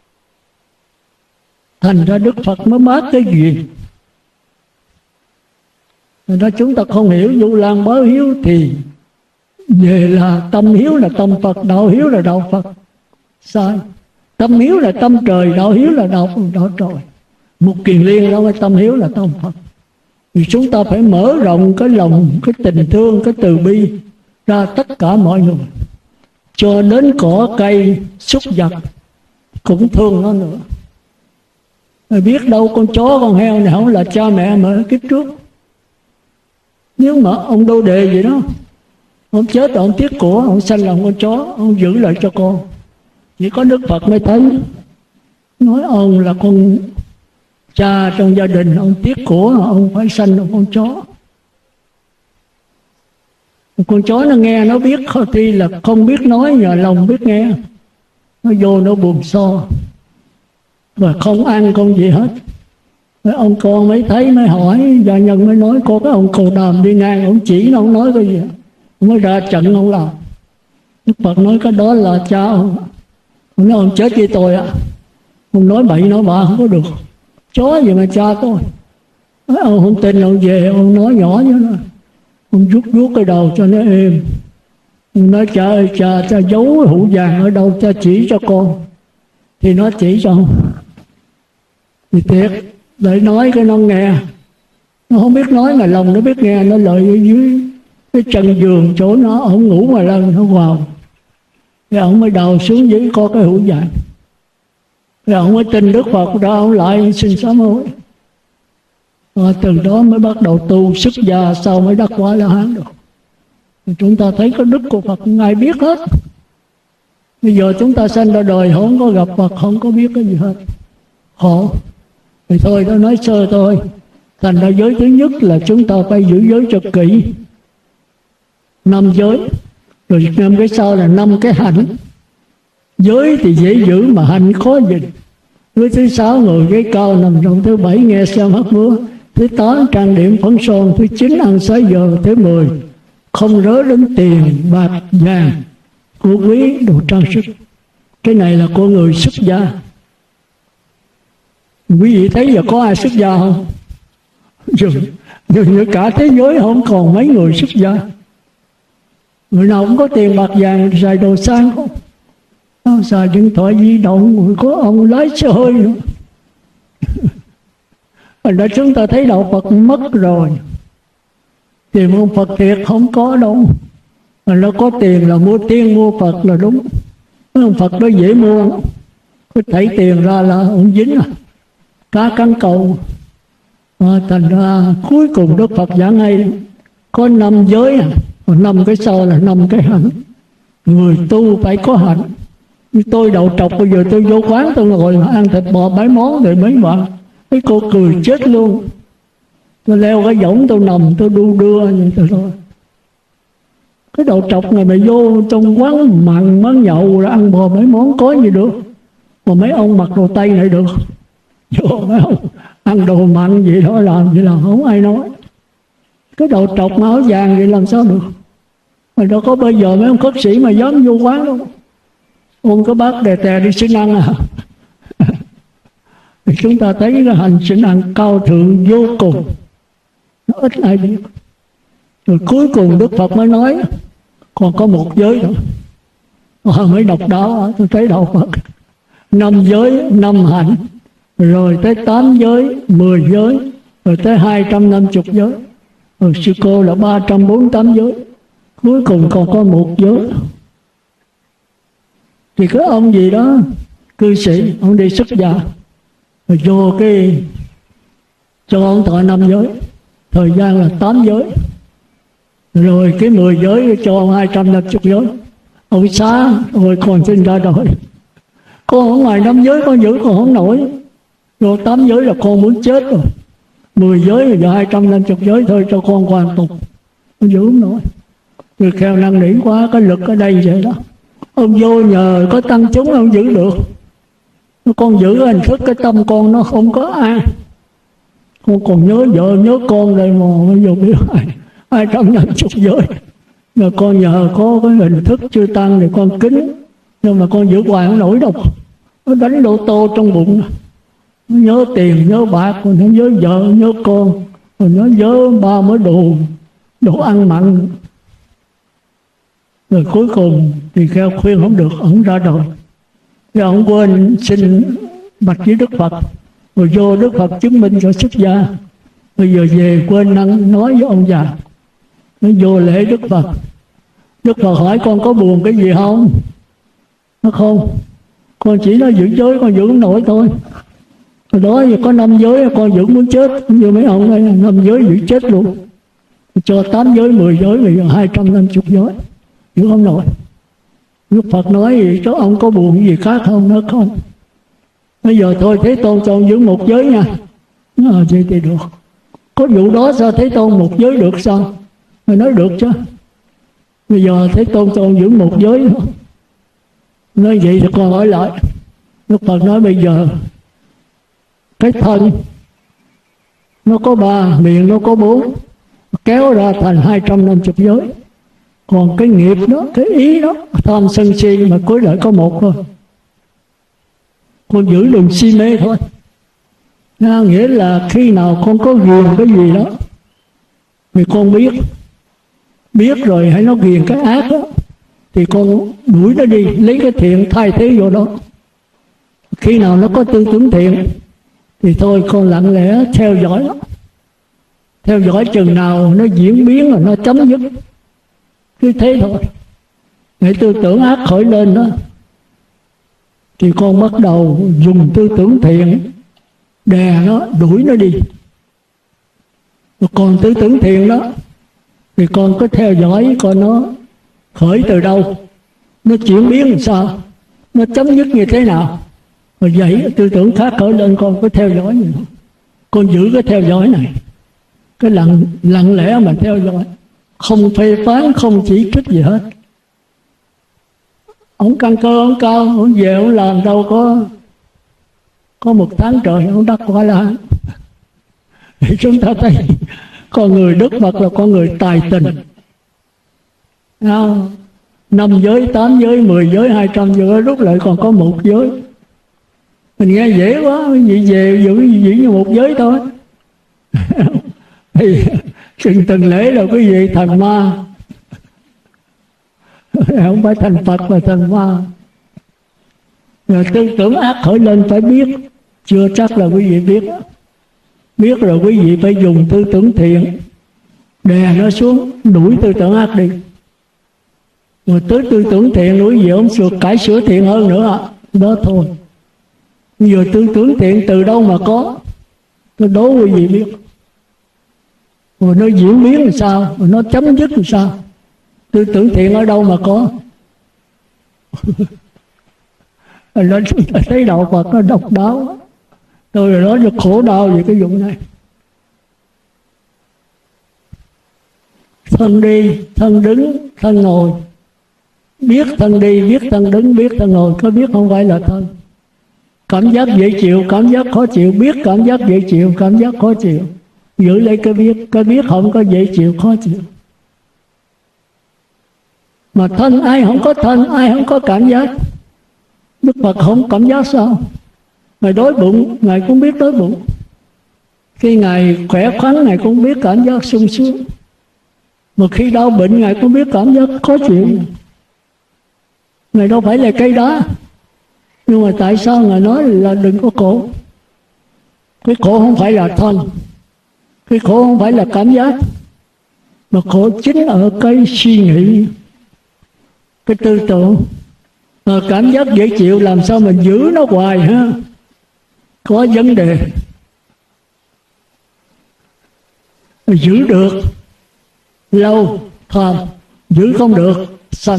Thành ra Đức Phật mới mát cái ghiền. Thành ra chúng ta không hiểu Vu Lan báo hiếu thì về là tâm hiếu là tâm Phật, đạo hiếu là đạo Phật. Sai. Tâm hiếu là tâm trời, đạo hiếu là đạo đạo trời. Một kiền liên đó cái tâm hiếu là tâm Phật. Thì chúng ta phải mở rộng cái lòng, cái tình thương, cái từ bi ra tất cả mọi người, cho đến cỏ cây súc vật cũng thương nó nữa. Rồi biết đâu con chó con heo này không là cha mẹ mà kiếp trước. Nếu mà ông đô đề gì đó, ông chết rồi ông tiếc của, ông sanh làm con chó, ông giữ lại cho con. Chỉ có Đức Phật mới thấy, nói ông là con cha trong gia đình, ông tiếc của, ông phải sanh một con chó. Con chó nó nghe nó biết, tuy là không biết nói, nhờ lòng biết nghe. Nó vô nó buồn so, và không ăn không gì hết. Mấy ông con mới thấy mới hỏi, gia nhân mới nói, có cái ông Cồ Đàm đi ngang, ông chỉ nó không nói cái gì, ông mới ra trận ông làm. Đức Phật nói cái đó là cha ông. Ông nói ông chết với tôi ạ. À. Ông nói bậy nói bạ không có được. Chó gì mà cha tôi. Nói, ông không tin ông về, ông nói nhỏ với nó. Ông rút rút cái đầu cho nó êm. Ông nói cha ơi cha, cha giấu hũ vàng ở đâu, cha chỉ cho con. Thì nó chỉ cho ông. Thì thiệt, để nói cái nó nghe. Nó không biết nói mà lòng nó biết nghe, nó lợi ở dưới cái trần giường chỗ nó, ông ngủ mà lần nó vào. Thì ông mới đầu xuống dưới có cái hũ vàng. Thì ông mới tin Đức Phật đó, ông lại xin sám hối. Và từ đó mới bắt đầu tu xuất gia, sau mới đắc quả La Hán được. Thì chúng ta thấy cái đức của Phật Ngài biết hết. Bây giờ chúng ta sanh ra đời không có gặp Phật, không có biết cái gì hết, khổ. Thì thôi tôi nói sơ thôi. Thành ra giới thứ nhất là chúng ta phải giữ giới cho kỹ, năm giới. Rồi năm cái sau là năm cái hạnh. Giới thì dễ giữ mà hạnh khó gìn. Với thứ sáu ngồi ghế cao nằm rộng, thứ bảy nghe xem hát múa, thứ tám trang điểm phấn son, thứ chín ăn sáu giờ, thứ mười không rớ đến tiền bạc vàng của quý đồ trang sức. Cái này là của người xuất gia. Quý vị thấy giờ có ai xuất gia không? Dường như cả thế giới không còn mấy người xuất gia. Người nào cũng có tiền bạc vàng, xài đồ sang không? Nó xài điện thoại di động, rồi có ông lái xe hơi nữa. Thành ra chúng ta thấy đạo Phật mất rồi. Tìm ông Phật thiệt không có đâu. Mà nó có tiền là mua tiên mua Phật là đúng. Ông Phật đó dễ mua. Cứ thảy tiền ra là ông dính à. Cá cắn cầu. À, thành ra cuối cùng Đức Phật giảng hay có năm giới à. Còn năm cái sau là năm cái hạnh. Người tu phải có hạnh. Tôi đậu trọc bây giờ tôi vô quán tôi ngồi mà ăn thịt bò bảy món rồi mấy bạn. Cái cô cười chết luôn. Tôi leo cái võng tôi nằm tôi đu đưa vậy thôi. Cái đầu trọc này mà vô trong quán mặn món nhậu rồi ăn bò mấy món có gì được. Mà mấy ông mặc đồ Tây này được. Vô mấy ông ăn đồ mặn gì đó làm gì là không ai nói. Cái đầu trọc mà áo vàng vậy làm sao được. Mà đâu có bây giờ mấy ông khất sĩ mà dám vô quán đâu. Ông có bác đề tè đi xin ăn à. Thì chúng ta thấy cái hành xin ăn cao thượng vô cùng. Nó ít ai biết. Rồi cuối cùng Đức Phật mới nói còn có một giới nữa. Họ mới đọc đó tôi thấy đạo Phật năm giới năm hạnh, rồi tới tám giới mười giới, rồi tới hai trăm năm chục giới, rồi sư cô là ba trăm bốn mươi tám giới, cuối cùng còn có một giới. Thì cái ông gì đó cư sĩ ông đi xuất gia rồi vô cái cho ông thọ năm giới, thời gian là tám giới, rồi cái mười giới cho ông hai trăm năm chục giới. Ông xá rồi còn xin ra đời. Con ở ngoài năm giới con giữ còn không nổi, rồi tám giới là con muốn chết rồi, mười giới rồi hai trăm năm chục giới thôi cho con hoàn tục, con giữ không nổi. Rồi kheo năng nỉ quá, cái lực ở đây vậy đó. Ông vô nhờ có tăng chúng ông giữ được. Con giữ hình thức cái tâm con nó không có ai. Con còn nhớ vợ nhớ con đây mà bây giờ biết ai hai trăm năm chục giới. Rồi con nhờ có cái hình thức chưa tăng thì con kính, nhưng mà con giữ hoài không nổi đâu. Nó đánh lô tô trong bụng. Nó nhớ tiền nhớ bạc, còn nó nhớ vợ nhớ con, còn nó nhớ ba mới đồ đồ ăn mặn. Rồi cuối cùng thì kêu khuyên không được, ông ra đời. Thì ông quên xin bạch với Đức Phật, rồi vô Đức Phật chứng minh cho xuất gia. Bây giờ về quên năng nói với ông già, nó vô lễ Đức Phật. Đức Phật hỏi con có buồn cái gì không? Nó không, con chỉ nói giữ giới con giữ không nổi thôi. Hồi đó thì có năm giới con giữ muốn chết, như mấy ông đây năm giới giữ chết luôn. Cho tám giới, mười giới, bây giờ hai trăm năm chục giới, giữ không nổi. Đức Phật nói gì cho ông có buồn gì khác không? Nó không. Bây giờ thôi Thế Tôn cho ông giữ một giới nha. Nó à, vậy thì được. Có vụ đó sao Thế Tôn một giới được sao? Mà nói được chứ. Bây giờ Thế Tôn cho ông giữ một giới thôi. Nói vậy thì con hỏi lại. Đức Phật nói bây giờ cái thân nó có ba, miệng nó có bốn, kéo ra thành hai trăm năm mươi giới. Còn cái nghiệp đó, cái ý đó, tham sân si mà cuối lại có một thôi. Con giữ đừng si mê thôi. Nó nghĩa là khi nào con có ghiền cái gì đó thì con biết. Biết rồi hãy nó ghiền cái ác đó thì con đuổi nó đi, lấy cái thiện thay thế vô đó. Khi nào nó có tư tưởng thiện thì thôi con lặng lẽ theo dõi nó. Theo dõi chừng nào nó diễn biến rồi nó chấm dứt, cứ thế thôi. Để tư tưởng ác khởi lên đó thì con bắt đầu dùng tư tưởng thiện đè nó, đuổi nó đi. Còn tư tưởng thiện đó thì con cứ theo dõi coi nó khởi từ đâu, nó chuyển biến làm sao, nó chấm dứt như thế nào. Rồi vậy tư tưởng khác khởi lên con cứ theo dõi như thế. Con giữ cái theo dõi này, cái lặng, lặng lẽ mà theo dõi, không phê phán, không chỉ trích gì hết. Ông căn cơ ông cao, ông về ông làm đâu có có một tháng trời ông đắc quả La. Thì chúng ta thấy con người Đức Phật là con người tài tình. Năm giới, tám giới, mười giới, hai trăm giới, lúc lại còn có một giới. Mình nghe dễ quá, quý vị về giữ giữ như một giới thôi. Thì từng từng lễ là quý vị thành ma, không phải thành Phật mà thành ma. Rồi tư tưởng ác khởi lên phải biết, chưa chắc là quý vị biết. Biết rồi quý vị phải dùng tư tưởng thiện đè nó xuống, đuổi tư tưởng ác đi. Rồi tới tư tưởng thiện quý vị không sửa, cải sửa thiện hơn nữa. Đó thôi. Bây giờ tư tưởng thiện từ đâu mà có? Tôi đố quý vị biết. Rồi nó diễn biến làm sao? Rồi nó chấm dứt làm sao? Tư tưởng thiện ở đâu mà có? Nó chúng ta thấy đạo Phật nó độc đáo. Tôi là nói cho khổ đau về cái vụ này. Thân đi, thân đứng, thân ngồi. Biết thân đi, biết thân đứng, biết thân ngồi. Có biết không phải là thân. Cảm giác dễ chịu, cảm giác khó chịu. Biết cảm giác dễ chịu, cảm giác khó chịu. Giữ lấy cái biết. Cái biết không có dễ chịu, khó chịu. Mà thân, ai không có thân, ai không có cảm giác. Đức Phật không cảm giác sao? Ngài đói bụng, Ngài cũng biết đói bụng. Khi Ngài khỏe khoắn, Ngài cũng biết cảm giác sung sướng. Mà khi đau bệnh, Ngài cũng biết cảm giác khó chịu. Ngài đâu phải là cây đá. Nhưng mà tại sao Ngài nói là đừng có khổ? Cái khổ không phải là thân, cái khổ không phải là cảm giác, mà khổ chính ở cái suy nghĩ, cái tư tưởng. Mà cảm giác dễ chịu làm sao mình giữ nó hoài ha? Có vấn đề. Giữ được lâu tham, giữ không được sân.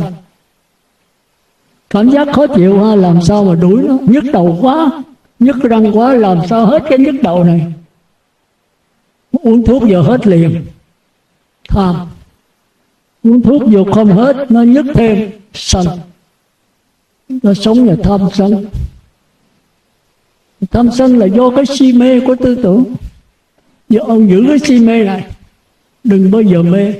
Cảm giác khó chịu ha, làm sao mà đuổi nó? Nhức đầu quá, nhức răng quá, làm sao hết cái nhức đầu này? Uống thuốc giờ hết liền, tham. Uống thuốc vừa không hết, nó nhức thêm, sân. Nó sống là tham sân. Tham sân là do cái si mê của tư tưởng. Giờ ông giữ cái si mê này, đừng bao giờ mê.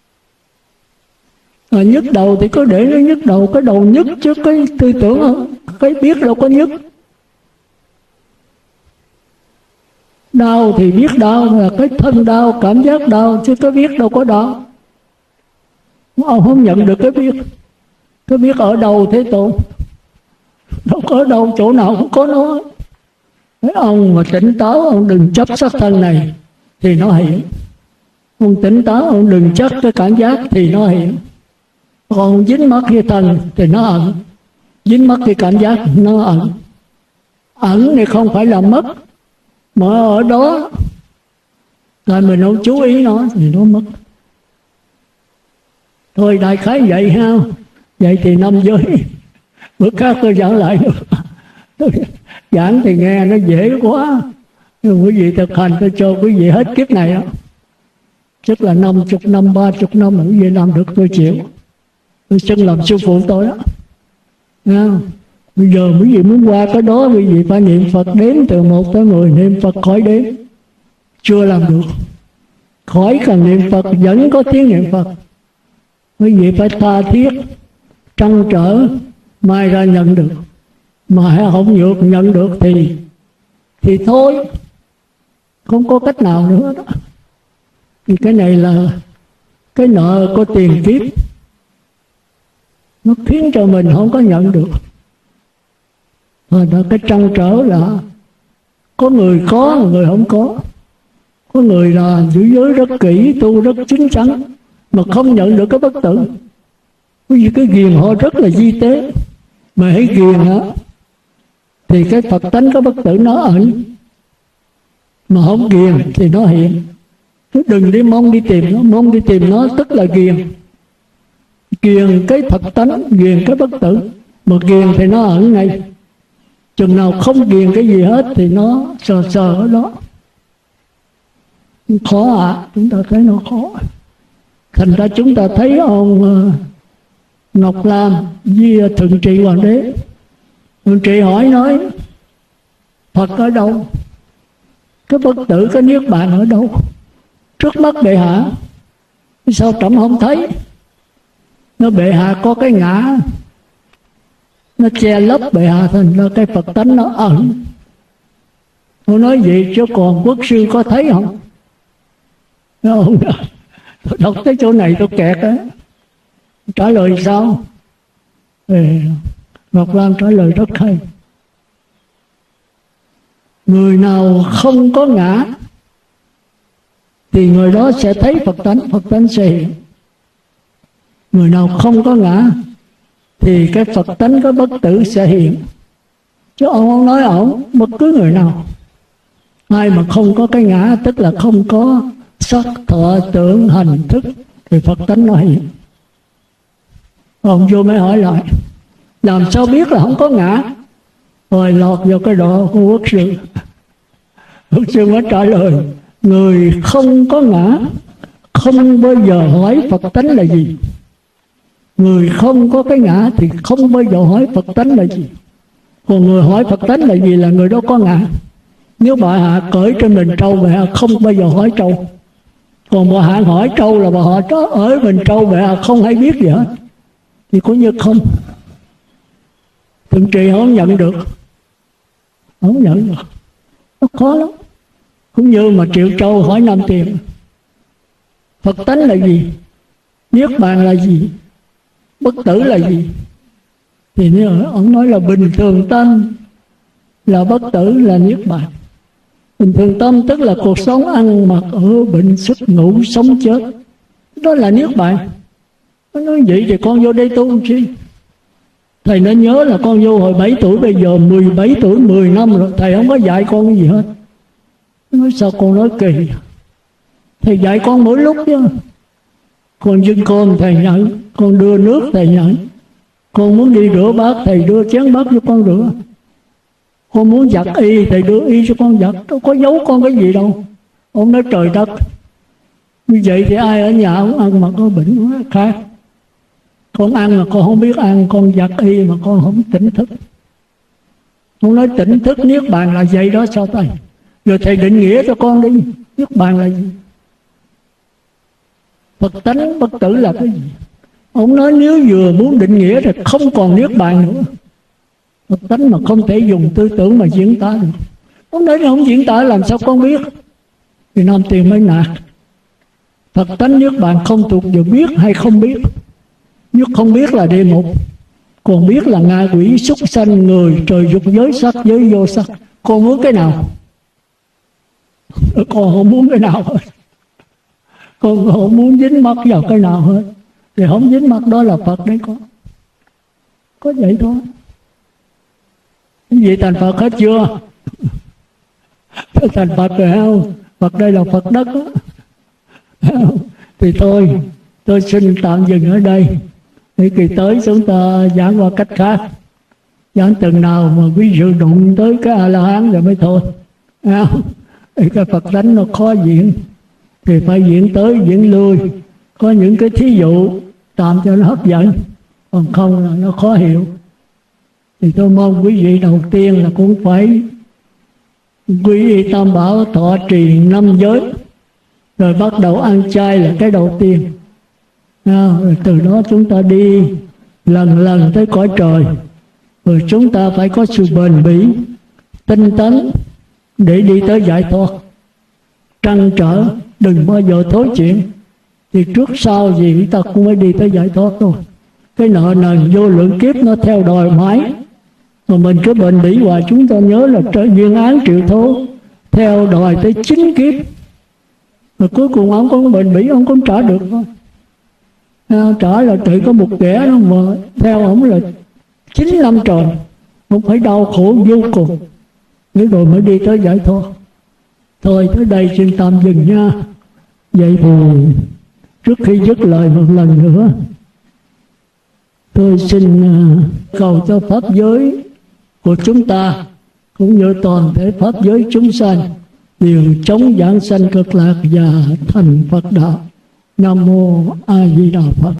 À, nhức đầu thì có để nó nhức đầu, cái đầu nhức chứ cái tư tưởng không, cái biết đâu có nhức. Đau thì biết đau là cái thân đau, cảm giác đau, chứ có biết đâu có đau. Ông không nhận được cái biết. Có biết ở đâu Thế Tôn? Đâu có ở đâu, chỗ nào cũng có nó. Mấy ông mà tỉnh táo, ông đừng chấp sắc thân này thì nó hiện. Ông tỉnh táo, ông đừng chấp cái cảm giác thì nó hiện. Còn dính mắc cái thân thì nó ẩn, dính mắc cái cảm giác nó ẩn. Ẩn thì không phải là mất, mà ở đó là mình không chú ý nó thì nó mất. Thôi đại khái vậy ha. Vậy thì năm giới bữa khác tôi giảng lại nữa. Giảng thì nghe nó dễ quá, nhưng quý vị thực hành tôi cho quý vị hết kiếp này đó. Chắc là năm chục năm, ba chục năm ở Việt Nam được tôi chịu. Tôi xưng làm sư phụ tôi đó. Nghe không? Bây giờ quý vị muốn qua cái đó, quý vị phải niệm Phật đếm từ một tới mười, niệm Phật khỏi đếm. Chưa làm được. Khỏi cần niệm Phật, vẫn có tiếng niệm Phật. Quý vị phải tha thiết, trăn trở, mai ra nhận được. Mà không được nhận được thì thì thôi, không có cách nào nữa đó. Thì cái này là cái nợ của tiền kiếp, nó khiến cho mình không có nhận được. Và đó, cái trăn trở là có người có, người không có. Có người là giữ giới rất kỹ, tu rất chính chắn, mà không nhận được cái bất tử. Vì cái ghiền họ rất là di tế. Mà hãy ghiền hả thì cái Phật tánh có bất tử nó ẩn, mà không ghiền thì nó hiện. Chứ đừng đi mong đi tìm nó. Mong đi tìm nó tức là ghiền. Ghiền cái Phật tánh, ghiền cái bất tử. Mà ghiền thì nó ẩn ngay. Chừng nào không ghiền cái gì hết thì nó sờ sờ ở đó. Khó ạ, à, chúng ta thấy nó khó. Thành ra chúng ta thấy ông uh, Ngọc Lam với Thượng Trị Hoàng đế. Thượng Trị hỏi nói Phật ở đâu? Cái bất tử, cái niết bàn ở đâu? Trước mắt bệ hạ. Sao trẫm không thấy? Nó bệ hạ có cái ngã, nó che lấp bệ hạ, thành ra cái Phật tánh nó ẩn. Tôi nói vậy chứ còn quốc sư có thấy không? Không. Tôi đọc tới chỗ này tôi kẹt á. Trả lời sao? Ừ, Ngọc Lam trả lời rất hay. Người nào không có ngã thì người đó sẽ thấy Phật tánh, Phật tánh sẽ hiện. Người nào không có ngã thì cái Phật tánh có bất tử sẽ hiện. Chứ ông không nói ổng, bất cứ người nào. Ai mà không có cái ngã tức là không có sắc thọ tưởng hành thức thì Phật tánh nó hiện. Ông vô mới hỏi lại làm sao biết là không có ngã? Rồi lọt vào cái độ của quốc sư. Quốc sư mới trả lời người không có ngã không bao giờ hỏi Phật tánh là gì. Người không có cái ngã thì không bao giờ hỏi Phật tánh là gì. Còn người hỏi Phật tánh là gì là người đó có ngã. Nếu bà hạ cởi trên mình trâu, bà hạ không bao giờ hỏi trâu. Còn bà hạ hỏi trâu là bà hạ đó ở mình trâu, bà hạ không hay biết gì hết. Thì có như không. Thượng Trị không nhận được. Không nhận được. Nó khó lắm. Cũng như mà Triệu Châu hỏi Nam Tiền Phật tánh là gì, niết bàn là gì, bất tử là gì, thì nếu ông nói là bình thường tâm là bất tử là niết bàn. Bình thường tâm tức là cuộc sống ăn mặc ở bệnh xuất ngủ sống chết, đó là niết bàn. Nó nói vậy thì con vô đây tu chi? Thầy nó nhớ là con vô hồi bảy tuổi, bây giờ mười bảy tuổi, mười năm rồi, thầy không có dạy con cái gì hết. Nó nói sao con nói kỳ? Thầy dạy con mỗi lúc chứ. Con dưng cơm thầy nhận, con đưa nước thầy nhận, con muốn đi rửa bát thầy đưa chén bát cho con rửa, con muốn giặt y thầy đưa y cho con giặt, đâu có giấu con cái gì đâu. Ông nói trời đất, như vậy thì ai ở nhà không ăn mà có bệnh khác. Con ăn mà con không biết ăn, con giặt y mà con không tỉnh thức. Ông nói tỉnh thức niết bàn là vậy đó sao thầy? Rồi thầy định nghĩa cho con đi, niết bàn là gì? Phật tánh bất tử là cái gì? Ông nói nếu vừa muốn định nghĩa thì không còn niết bàn nữa. Phật tánh mà không thể dùng tư tưởng mà diễn tả được. Ông nói không diễn tả làm sao con biết? Thì Nam Tiền mới nạt. Phật tánh niết bàn không thuộc về biết hay không biết. Nếu không biết là địa ngục, còn biết là ngạ quỷ súc sanh người trời dục giới sắc giới vô sắc. Con muốn cái nào? Con không muốn cái nào hết. Con không muốn dính mắc vào cái nào hết. Thì không dính mắc đó là Phật đấy con. Có vậy thôi. Cái gì thành Phật hết chưa? Thành Phật rồi không? Phật đây là Phật đất đó. Thì thôi, tôi xin tạm dừng ở đây. Để kỳ tới chúng ta giảng qua cách khác. Giảng từng nào mà quý vị đụng tới cái A-la-hán rồi mới thôi. Thì cái Phật tánh nó khó diễn. Thì phải diễn tới, diễn lui. Có những cái thí dụ tạm cho nó hấp dẫn. Còn không là nó khó hiểu. Thì tôi mong quý vị đầu tiên là cũng phải quy y tam bảo, thọ trì năm giới, rồi bắt đầu ăn chay là cái đầu tiên. À, rồi từ đó chúng ta đi lần lần tới cõi trời. Rồi chúng ta phải có sự bền bỉ, tinh tấn để đi tới giải thoát. Trăn trở, đừng bao giờ thối chuyện. Thì trước sau gì chúng ta cũng phải đi tới giải thoát thôi. Cái nợ nần vô lượng kiếp nó theo đòi mãi, mà mình cứ bền bỉ hoài. Chúng ta nhớ là trở duyên án triệu thố theo đòi tới chín kiếp, mà cuối cùng ông cũng bền bỉ, ông cũng trả được thôi. À, trả là chỉ có một kẻ đó mà theo ông là chín năm trời, ông phải đau khổ vô cùng, thế rồi mới đi tới giải thoát. Thôi tới đây xin tạm dừng nha. Vậy thì trước khi dứt lời một lần nữa, tôi xin cầu cho pháp giới của chúng ta cũng như toàn thể pháp giới chúng sanh đều chống giảng sanh cực lạc và thành Phật đạo. Nam mô A Di Đà Phật.